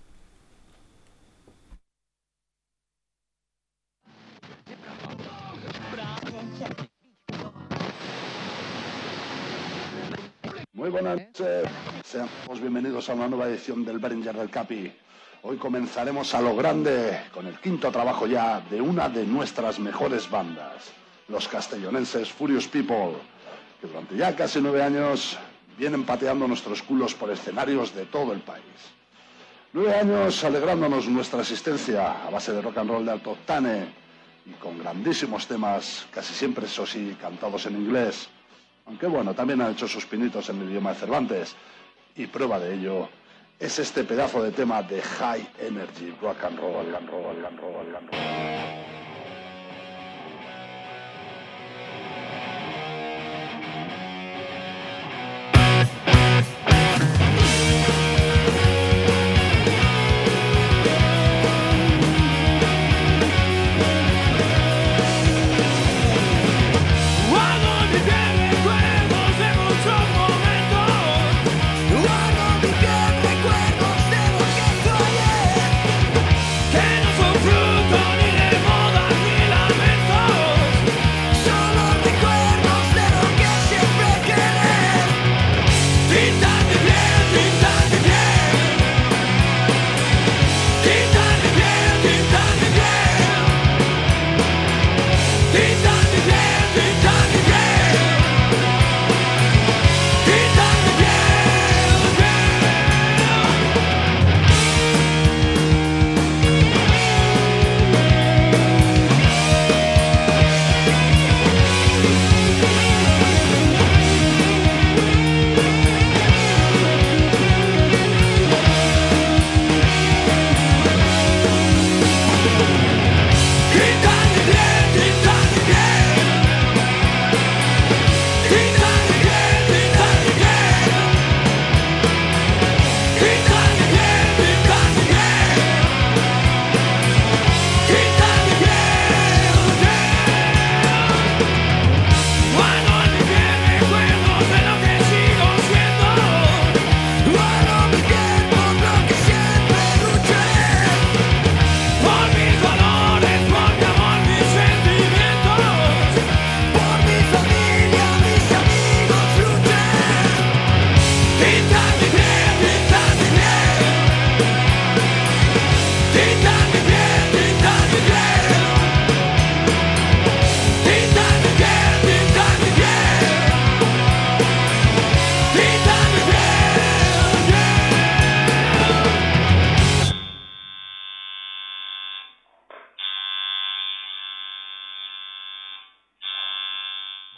Muy buenas noches, sean todos bienvenidos a una nueva edición del Beringer del Capi. Hoy comenzaremos a lo grande con el quinto trabajo ya de una de nuestras mejores bandas, los castellonenses Furious People, que durante ya casi nueve años vienen pateando nuestros culos por escenarios de todo el país. Nueve años alegrándonos nuestra existencia a base de rock and roll de alto octane y con grandísimos temas, casi siempre eso sí, cantados en inglés. Aunque bueno, también han hecho sus pinitos en el idioma de Cervantes. Y prueba de ello es este pedazo de tema de High Energy Rock and Roll, rock and roll, rock and roll, rock and roll. Que no son fruto ni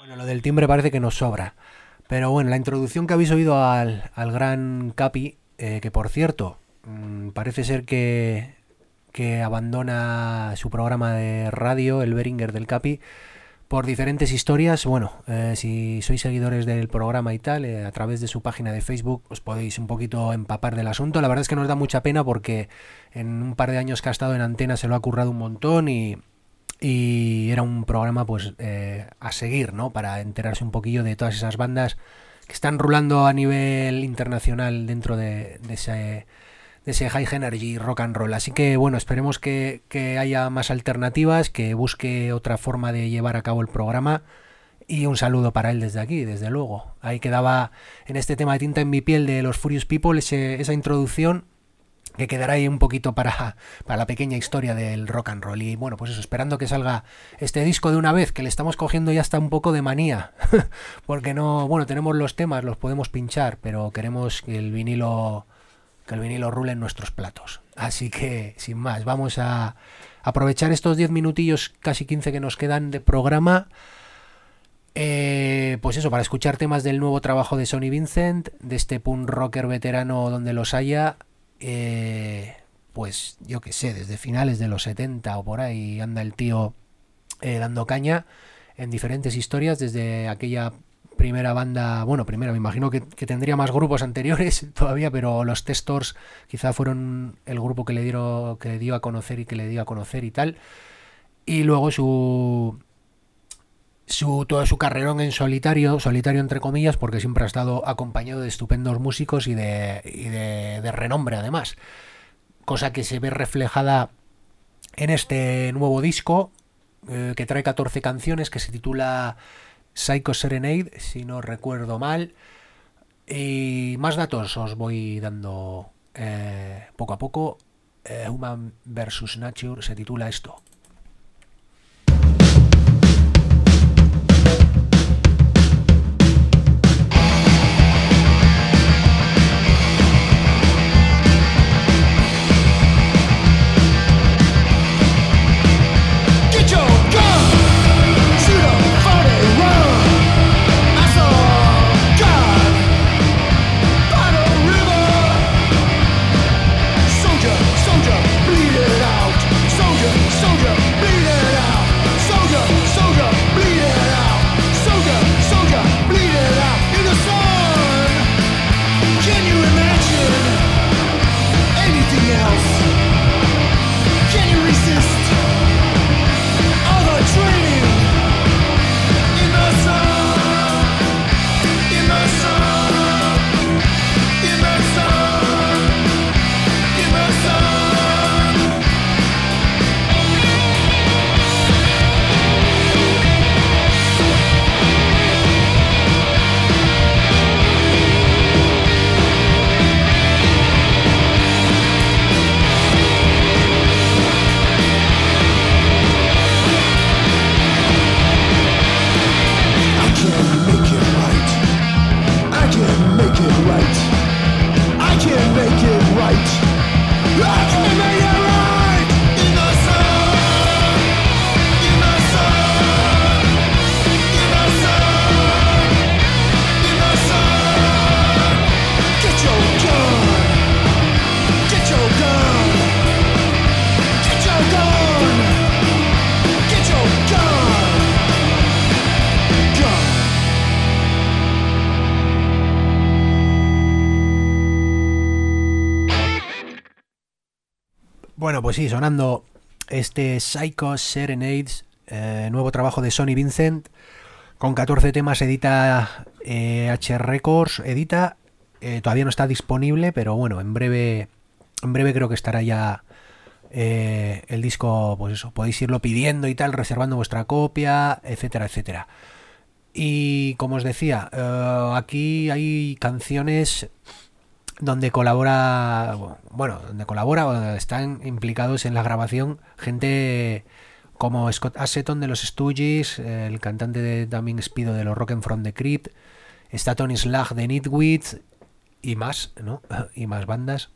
Bueno, lo del timbre parece que nos sobra. Pero bueno, la introducción que habéis oído al, al gran Capi, eh, que por cierto, mmm, parece ser que, que abandona su programa de radio, el Beringer del Capi, por diferentes historias. Bueno, eh, si sois seguidores del programa y tal, eh, a través de su página de Facebook os podéis un poquito empapar del asunto. La verdad es que nos da mucha pena porque en un par de años que ha estado en antena se lo ha currado un montón y... y era un programa pues eh, a seguir, ¿no? Para enterarse un poquillo de todas esas bandas que están rulando a nivel internacional dentro de, de ese de ese high energy rock and roll. Así que bueno, esperemos que, que haya más alternativas, que busque otra forma de llevar a cabo el programa, y un saludo para él desde aquí, desde luego. Ahí quedaba en este tema de Tinta en mi piel de los Furious People ese, esa introducción que quedará ahí un poquito para, para la pequeña historia del rock and roll. Y bueno, pues eso, esperando que salga este disco de una vez, que le estamos cogiendo ya hasta un poco de manía, porque no, bueno, tenemos los temas, los podemos pinchar, pero queremos que el vinilo, que el vinilo rule en nuestros platos. Así que, sin más, vamos a aprovechar estos diez minutillos, casi quince que nos quedan de programa, eh, pues eso, para escuchar temas del nuevo trabajo de Sonny Vincent, de este punk rocker veterano donde los haya. Eh, pues yo que sé, desde finales de los setenta o por ahí anda el tío eh, dando caña en diferentes historias, desde aquella primera banda, bueno, primera, me imagino que, que tendría más grupos anteriores todavía, pero los Testors quizá fueron el grupo que le dieron, que le dio a conocer y que le dio a conocer y tal, y luego su su todo su carrerón en solitario, solitario entre comillas, porque siempre ha estado acompañado de estupendos músicos y de, y de, de renombre además, cosa que se ve reflejada en este nuevo disco eh, que trae catorce canciones, que se titula Psycho Serenade, si no recuerdo mal, y más datos os voy dando eh, poco a poco. eh, Human versus Nature se titula esto. Bueno, pues sí, sonando este Psycho Serenades, eh, nuevo trabajo de Sonny Vincent, con catorce temas, edita eh, H Records, edita, eh, todavía no está disponible, pero bueno, en breve, en breve creo que estará ya eh, el disco, pues eso, podéis irlo pidiendo y tal, reservando vuestra copia, etcétera, etcétera. Y como os decía, eh, aquí hay canciones donde colabora, bueno, donde colabora o donde están implicados en la grabación gente como Scott Asheton de los Stooges, el cantante de Damien Speedo de los Rock'n from the Crypt, está Tony Slag de Nitwits y más, ¿no? Y más bandas.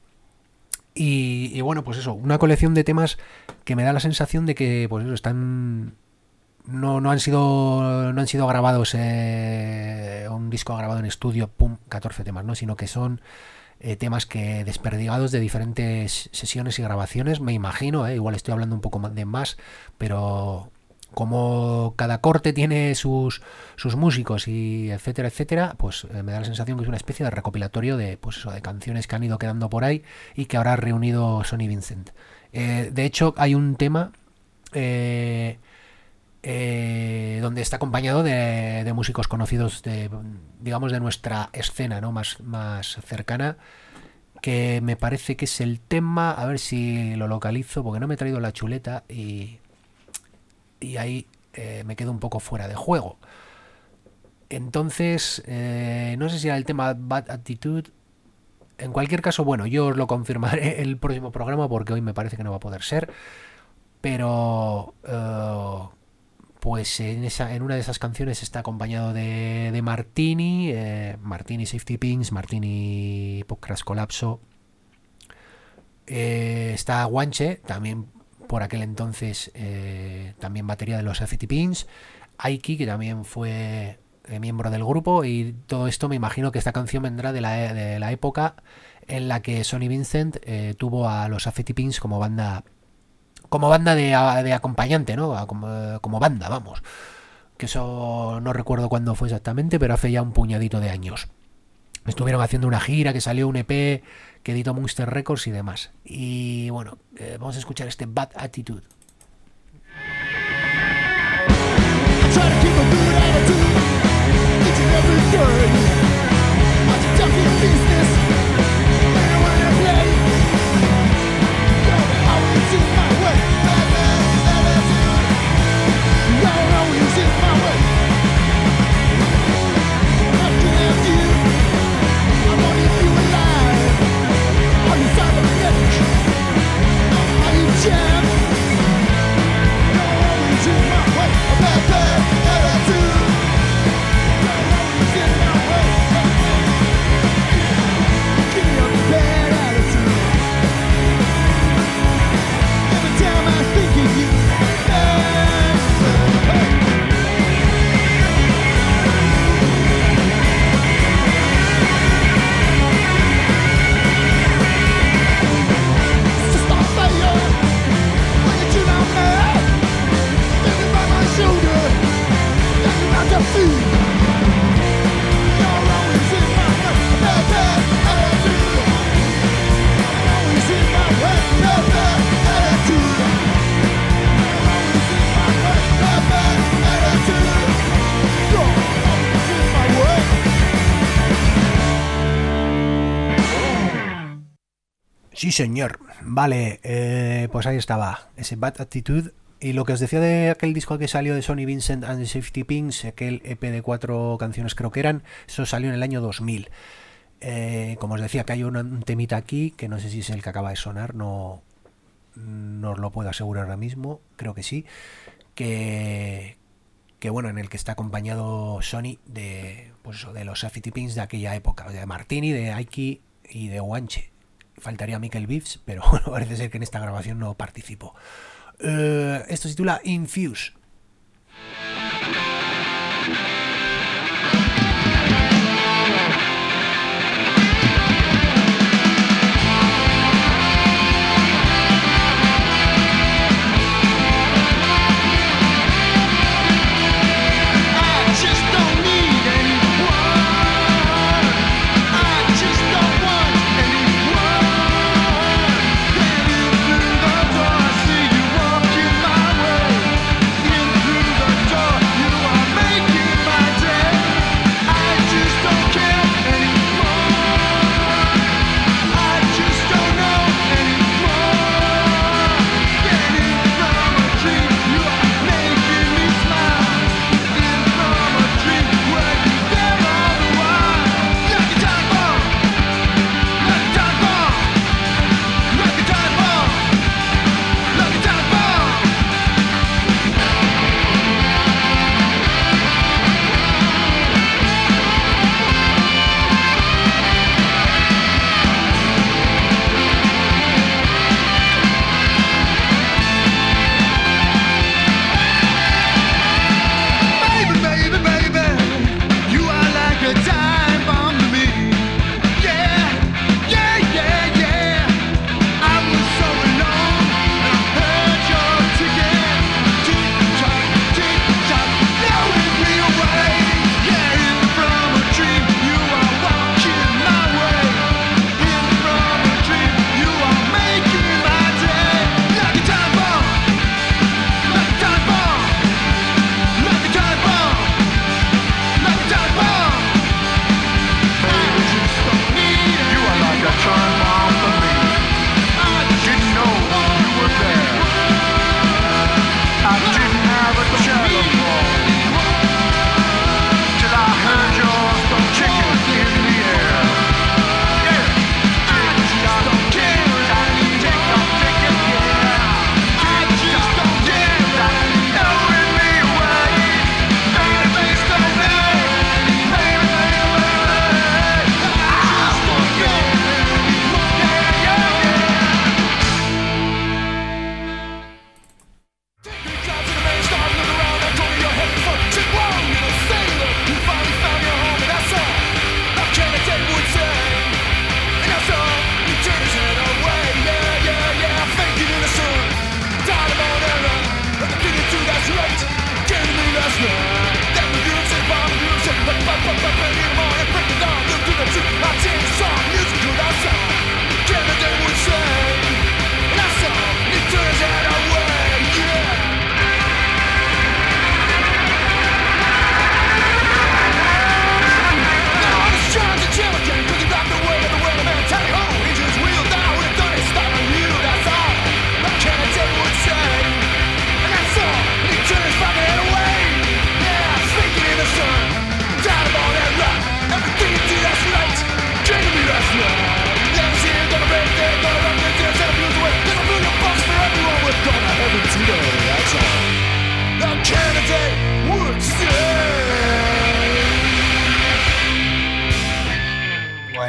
Y, y bueno, pues eso, una colección de temas que me da la sensación de que pues eso, están no, no han sido no han sido grabados eh, un disco grabado en estudio, pum, catorce temas, ¿no? Sino que son eh, temas que desperdigados de diferentes sesiones y grabaciones, me imagino, eh, igual estoy hablando un poco más de más, pero como cada corte tiene sus sus músicos y etcétera, etcétera, pues eh, me da la sensación que es una especie de recopilatorio de, pues eso, de canciones que han ido quedando por ahí y que ahora ha reunido Sonny Vincent. Eh, de hecho, hay un tema eh, eh, donde está acompañado de, de músicos conocidos de, digamos, de nuestra escena, ¿no? Más, más cercana, que me parece que es el tema, a ver si lo localizo, porque no me he traído la chuleta y, y ahí eh, me quedo un poco fuera de juego. Entonces, eh, no sé si era el tema Bad Attitude. En cualquier caso, bueno, yo os lo confirmaré el próximo programa porque hoy me parece que no va a poder ser. Pero, uh, pues en, esa, en una de esas canciones está acompañado de, de Martini, eh, Martini Safety Pins, Martini Pop Crash Colapso. Eh, está Guanche, también por aquel entonces, eh, también batería de los Safety Pins. Aiki, que también fue eh, miembro del grupo, y todo esto me imagino que esta canción vendrá de la, de la época en la que Sonny Vincent eh, tuvo a los Safety Pins como banda como banda de, de acompañante, ¿no? Como, como banda, vamos. Que eso no recuerdo cuándo fue exactamente, pero hace ya un puñadito de años. Estuvieron haciendo una gira, que salió un E P que editó Monster Records y demás. Y bueno, eh, vamos a escuchar este Bad Attitude. Try to keep a good attitude each and every day. Watch it jump in business. Better when I play. Yo, always in my way. Bad, bad attitude. Yo, always in my way. Nothing after you. I want to be alive. Are you cybernetic? Are you jam? Yo, always in my way. Bad, bad attitude. Yo, always in my way. Give me a bad attitude. Every time I think of you. Bad, hey. It's just a failure. Why did you not mad? Standing by my shoulder, thinking about your feet. You're always in my way, bad, bad attitude. You're always in my way, bad, bad attitude. You're always in my way, bad, bad attitude. You're always in my way. Sí, señor. Vale, eh, pues ahí estaba, ese Bad Attitude. Y lo que os decía de aquel disco que salió de Sonny Vincent and the Safety Pins, aquel E P de cuatro canciones creo que eran, eso salió en el año dos mil. Eh, como os decía, que hay un, un temita aquí, que no sé si es el que acaba de sonar, no, no os lo puedo asegurar ahora mismo, creo que sí, que, que bueno, en el que está acompañado Sonny de, pues eso, de los Safety Pins de aquella época, de Martini, de Aiki y de Guanche. Faltaría Michael Bibbs, pero bueno, parece ser que en esta grabación no participo. Uh, esto se titula Infuse. I just don't need anyone. I just don't want anyone. Get in through the door, I see you walking my way.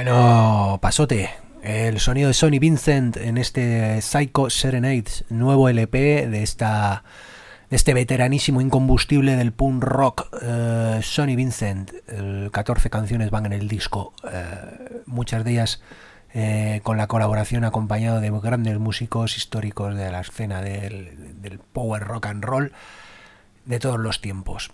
Bueno, pasote. El sonido de Sonny Vincent en este Psycho Serenades, nuevo L P de esta de este veteranísimo incombustible del punk rock, uh, Sonny Vincent. Uh, catorce canciones van en el disco, uh, muchas de ellas uh, con la colaboración acompañado de grandes músicos históricos de la escena del, del power rock and roll de todos los tiempos.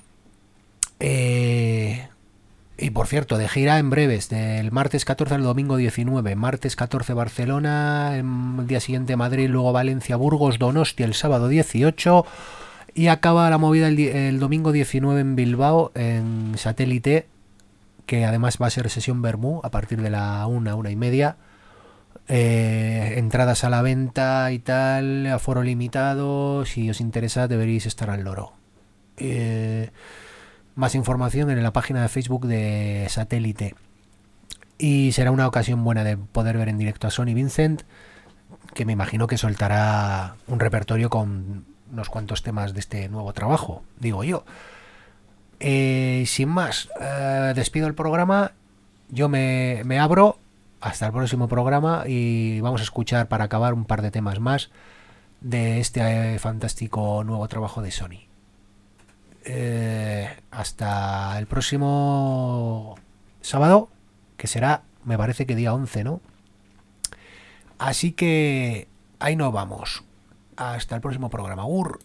Eh... Y por cierto, de gira en breves, del martes catorce al domingo diecinueve, martes catorce Barcelona, el día siguiente Madrid, luego Valencia, Burgos, Donostia el sábado dieciocho y acaba la movida el, el domingo diecinueve en Bilbao, en Satélite, que además va a ser sesión Bermú a partir de la una, una y media, eh, entradas a la venta y tal, aforo limitado, si os interesa deberéis estar al loro. Eh... Más información en la página de Facebook de Satélite. Y será una ocasión buena de poder ver en directo a Sonny Vincent, que me imagino que soltará un repertorio con unos cuantos temas de este nuevo trabajo, digo yo. Eh, sin más, eh, despido el programa. Yo me, me abro hasta el próximo programa y vamos a escuchar para acabar un par de temas más de este eh, fantástico nuevo trabajo de Sonny. Eh, hasta el próximo sábado, que será, me parece que día once, ¿no? Así que ahí nos vamos. Hasta el próximo programa. Ur.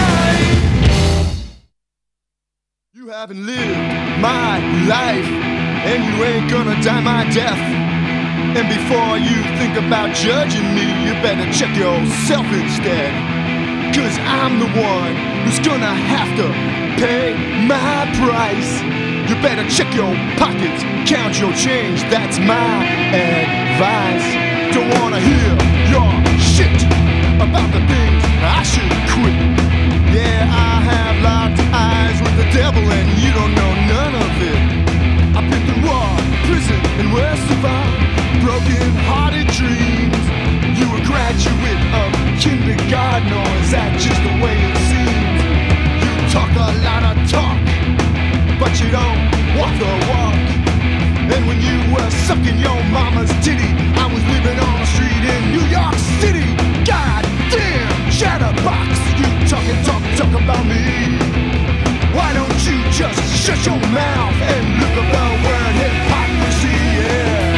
haven't lived my life. and you ain't gonna die my death. And before you think about judging me, you better check yourself instead. Cause I'm the one who's gonna have to pay my price. You better check your pockets, count your change, that's my advice. Don't wanna hear your shit about the things I should quit. Yeah, I have locked eyes with the devil and you don't know none of it. I've been through war, prison, and worse of all, broken-hearted dreams. You a graduate of kindergarten, or is that just the way it seems? You talk a lot of talk, but you don't walk the walk. And when you were sucking your mama's titty, I was living on the street in New York City. God damn, chatterbox, you talk and talk, talk about me. Why don't you just shut your mouth and look at the word hypocrisy, yeah.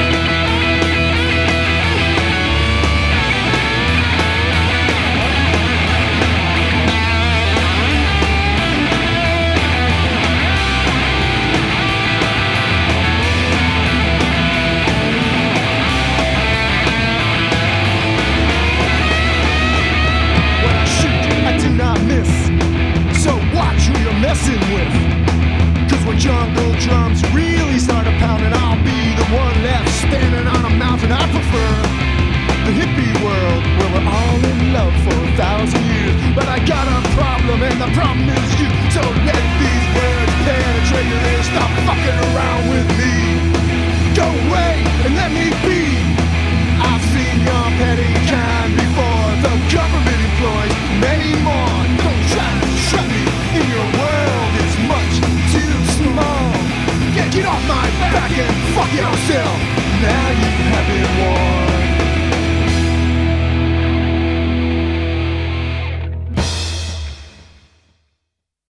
So watch who you're messing with. Cause when jungle drums really start a pounding, I'll be the one left standing on a mountain. I prefer the hippie world where we're all in love for a thousand years. But I got a problem and the problem is you. So let these words penetrate your ears. Stop fucking around with me. Go away and let me be. I've seen your petty kind before. The government employs many more. Don't try to trap me in your world. It's much too small. Yeah, get off my back and fuck yourself. Now you have been warned.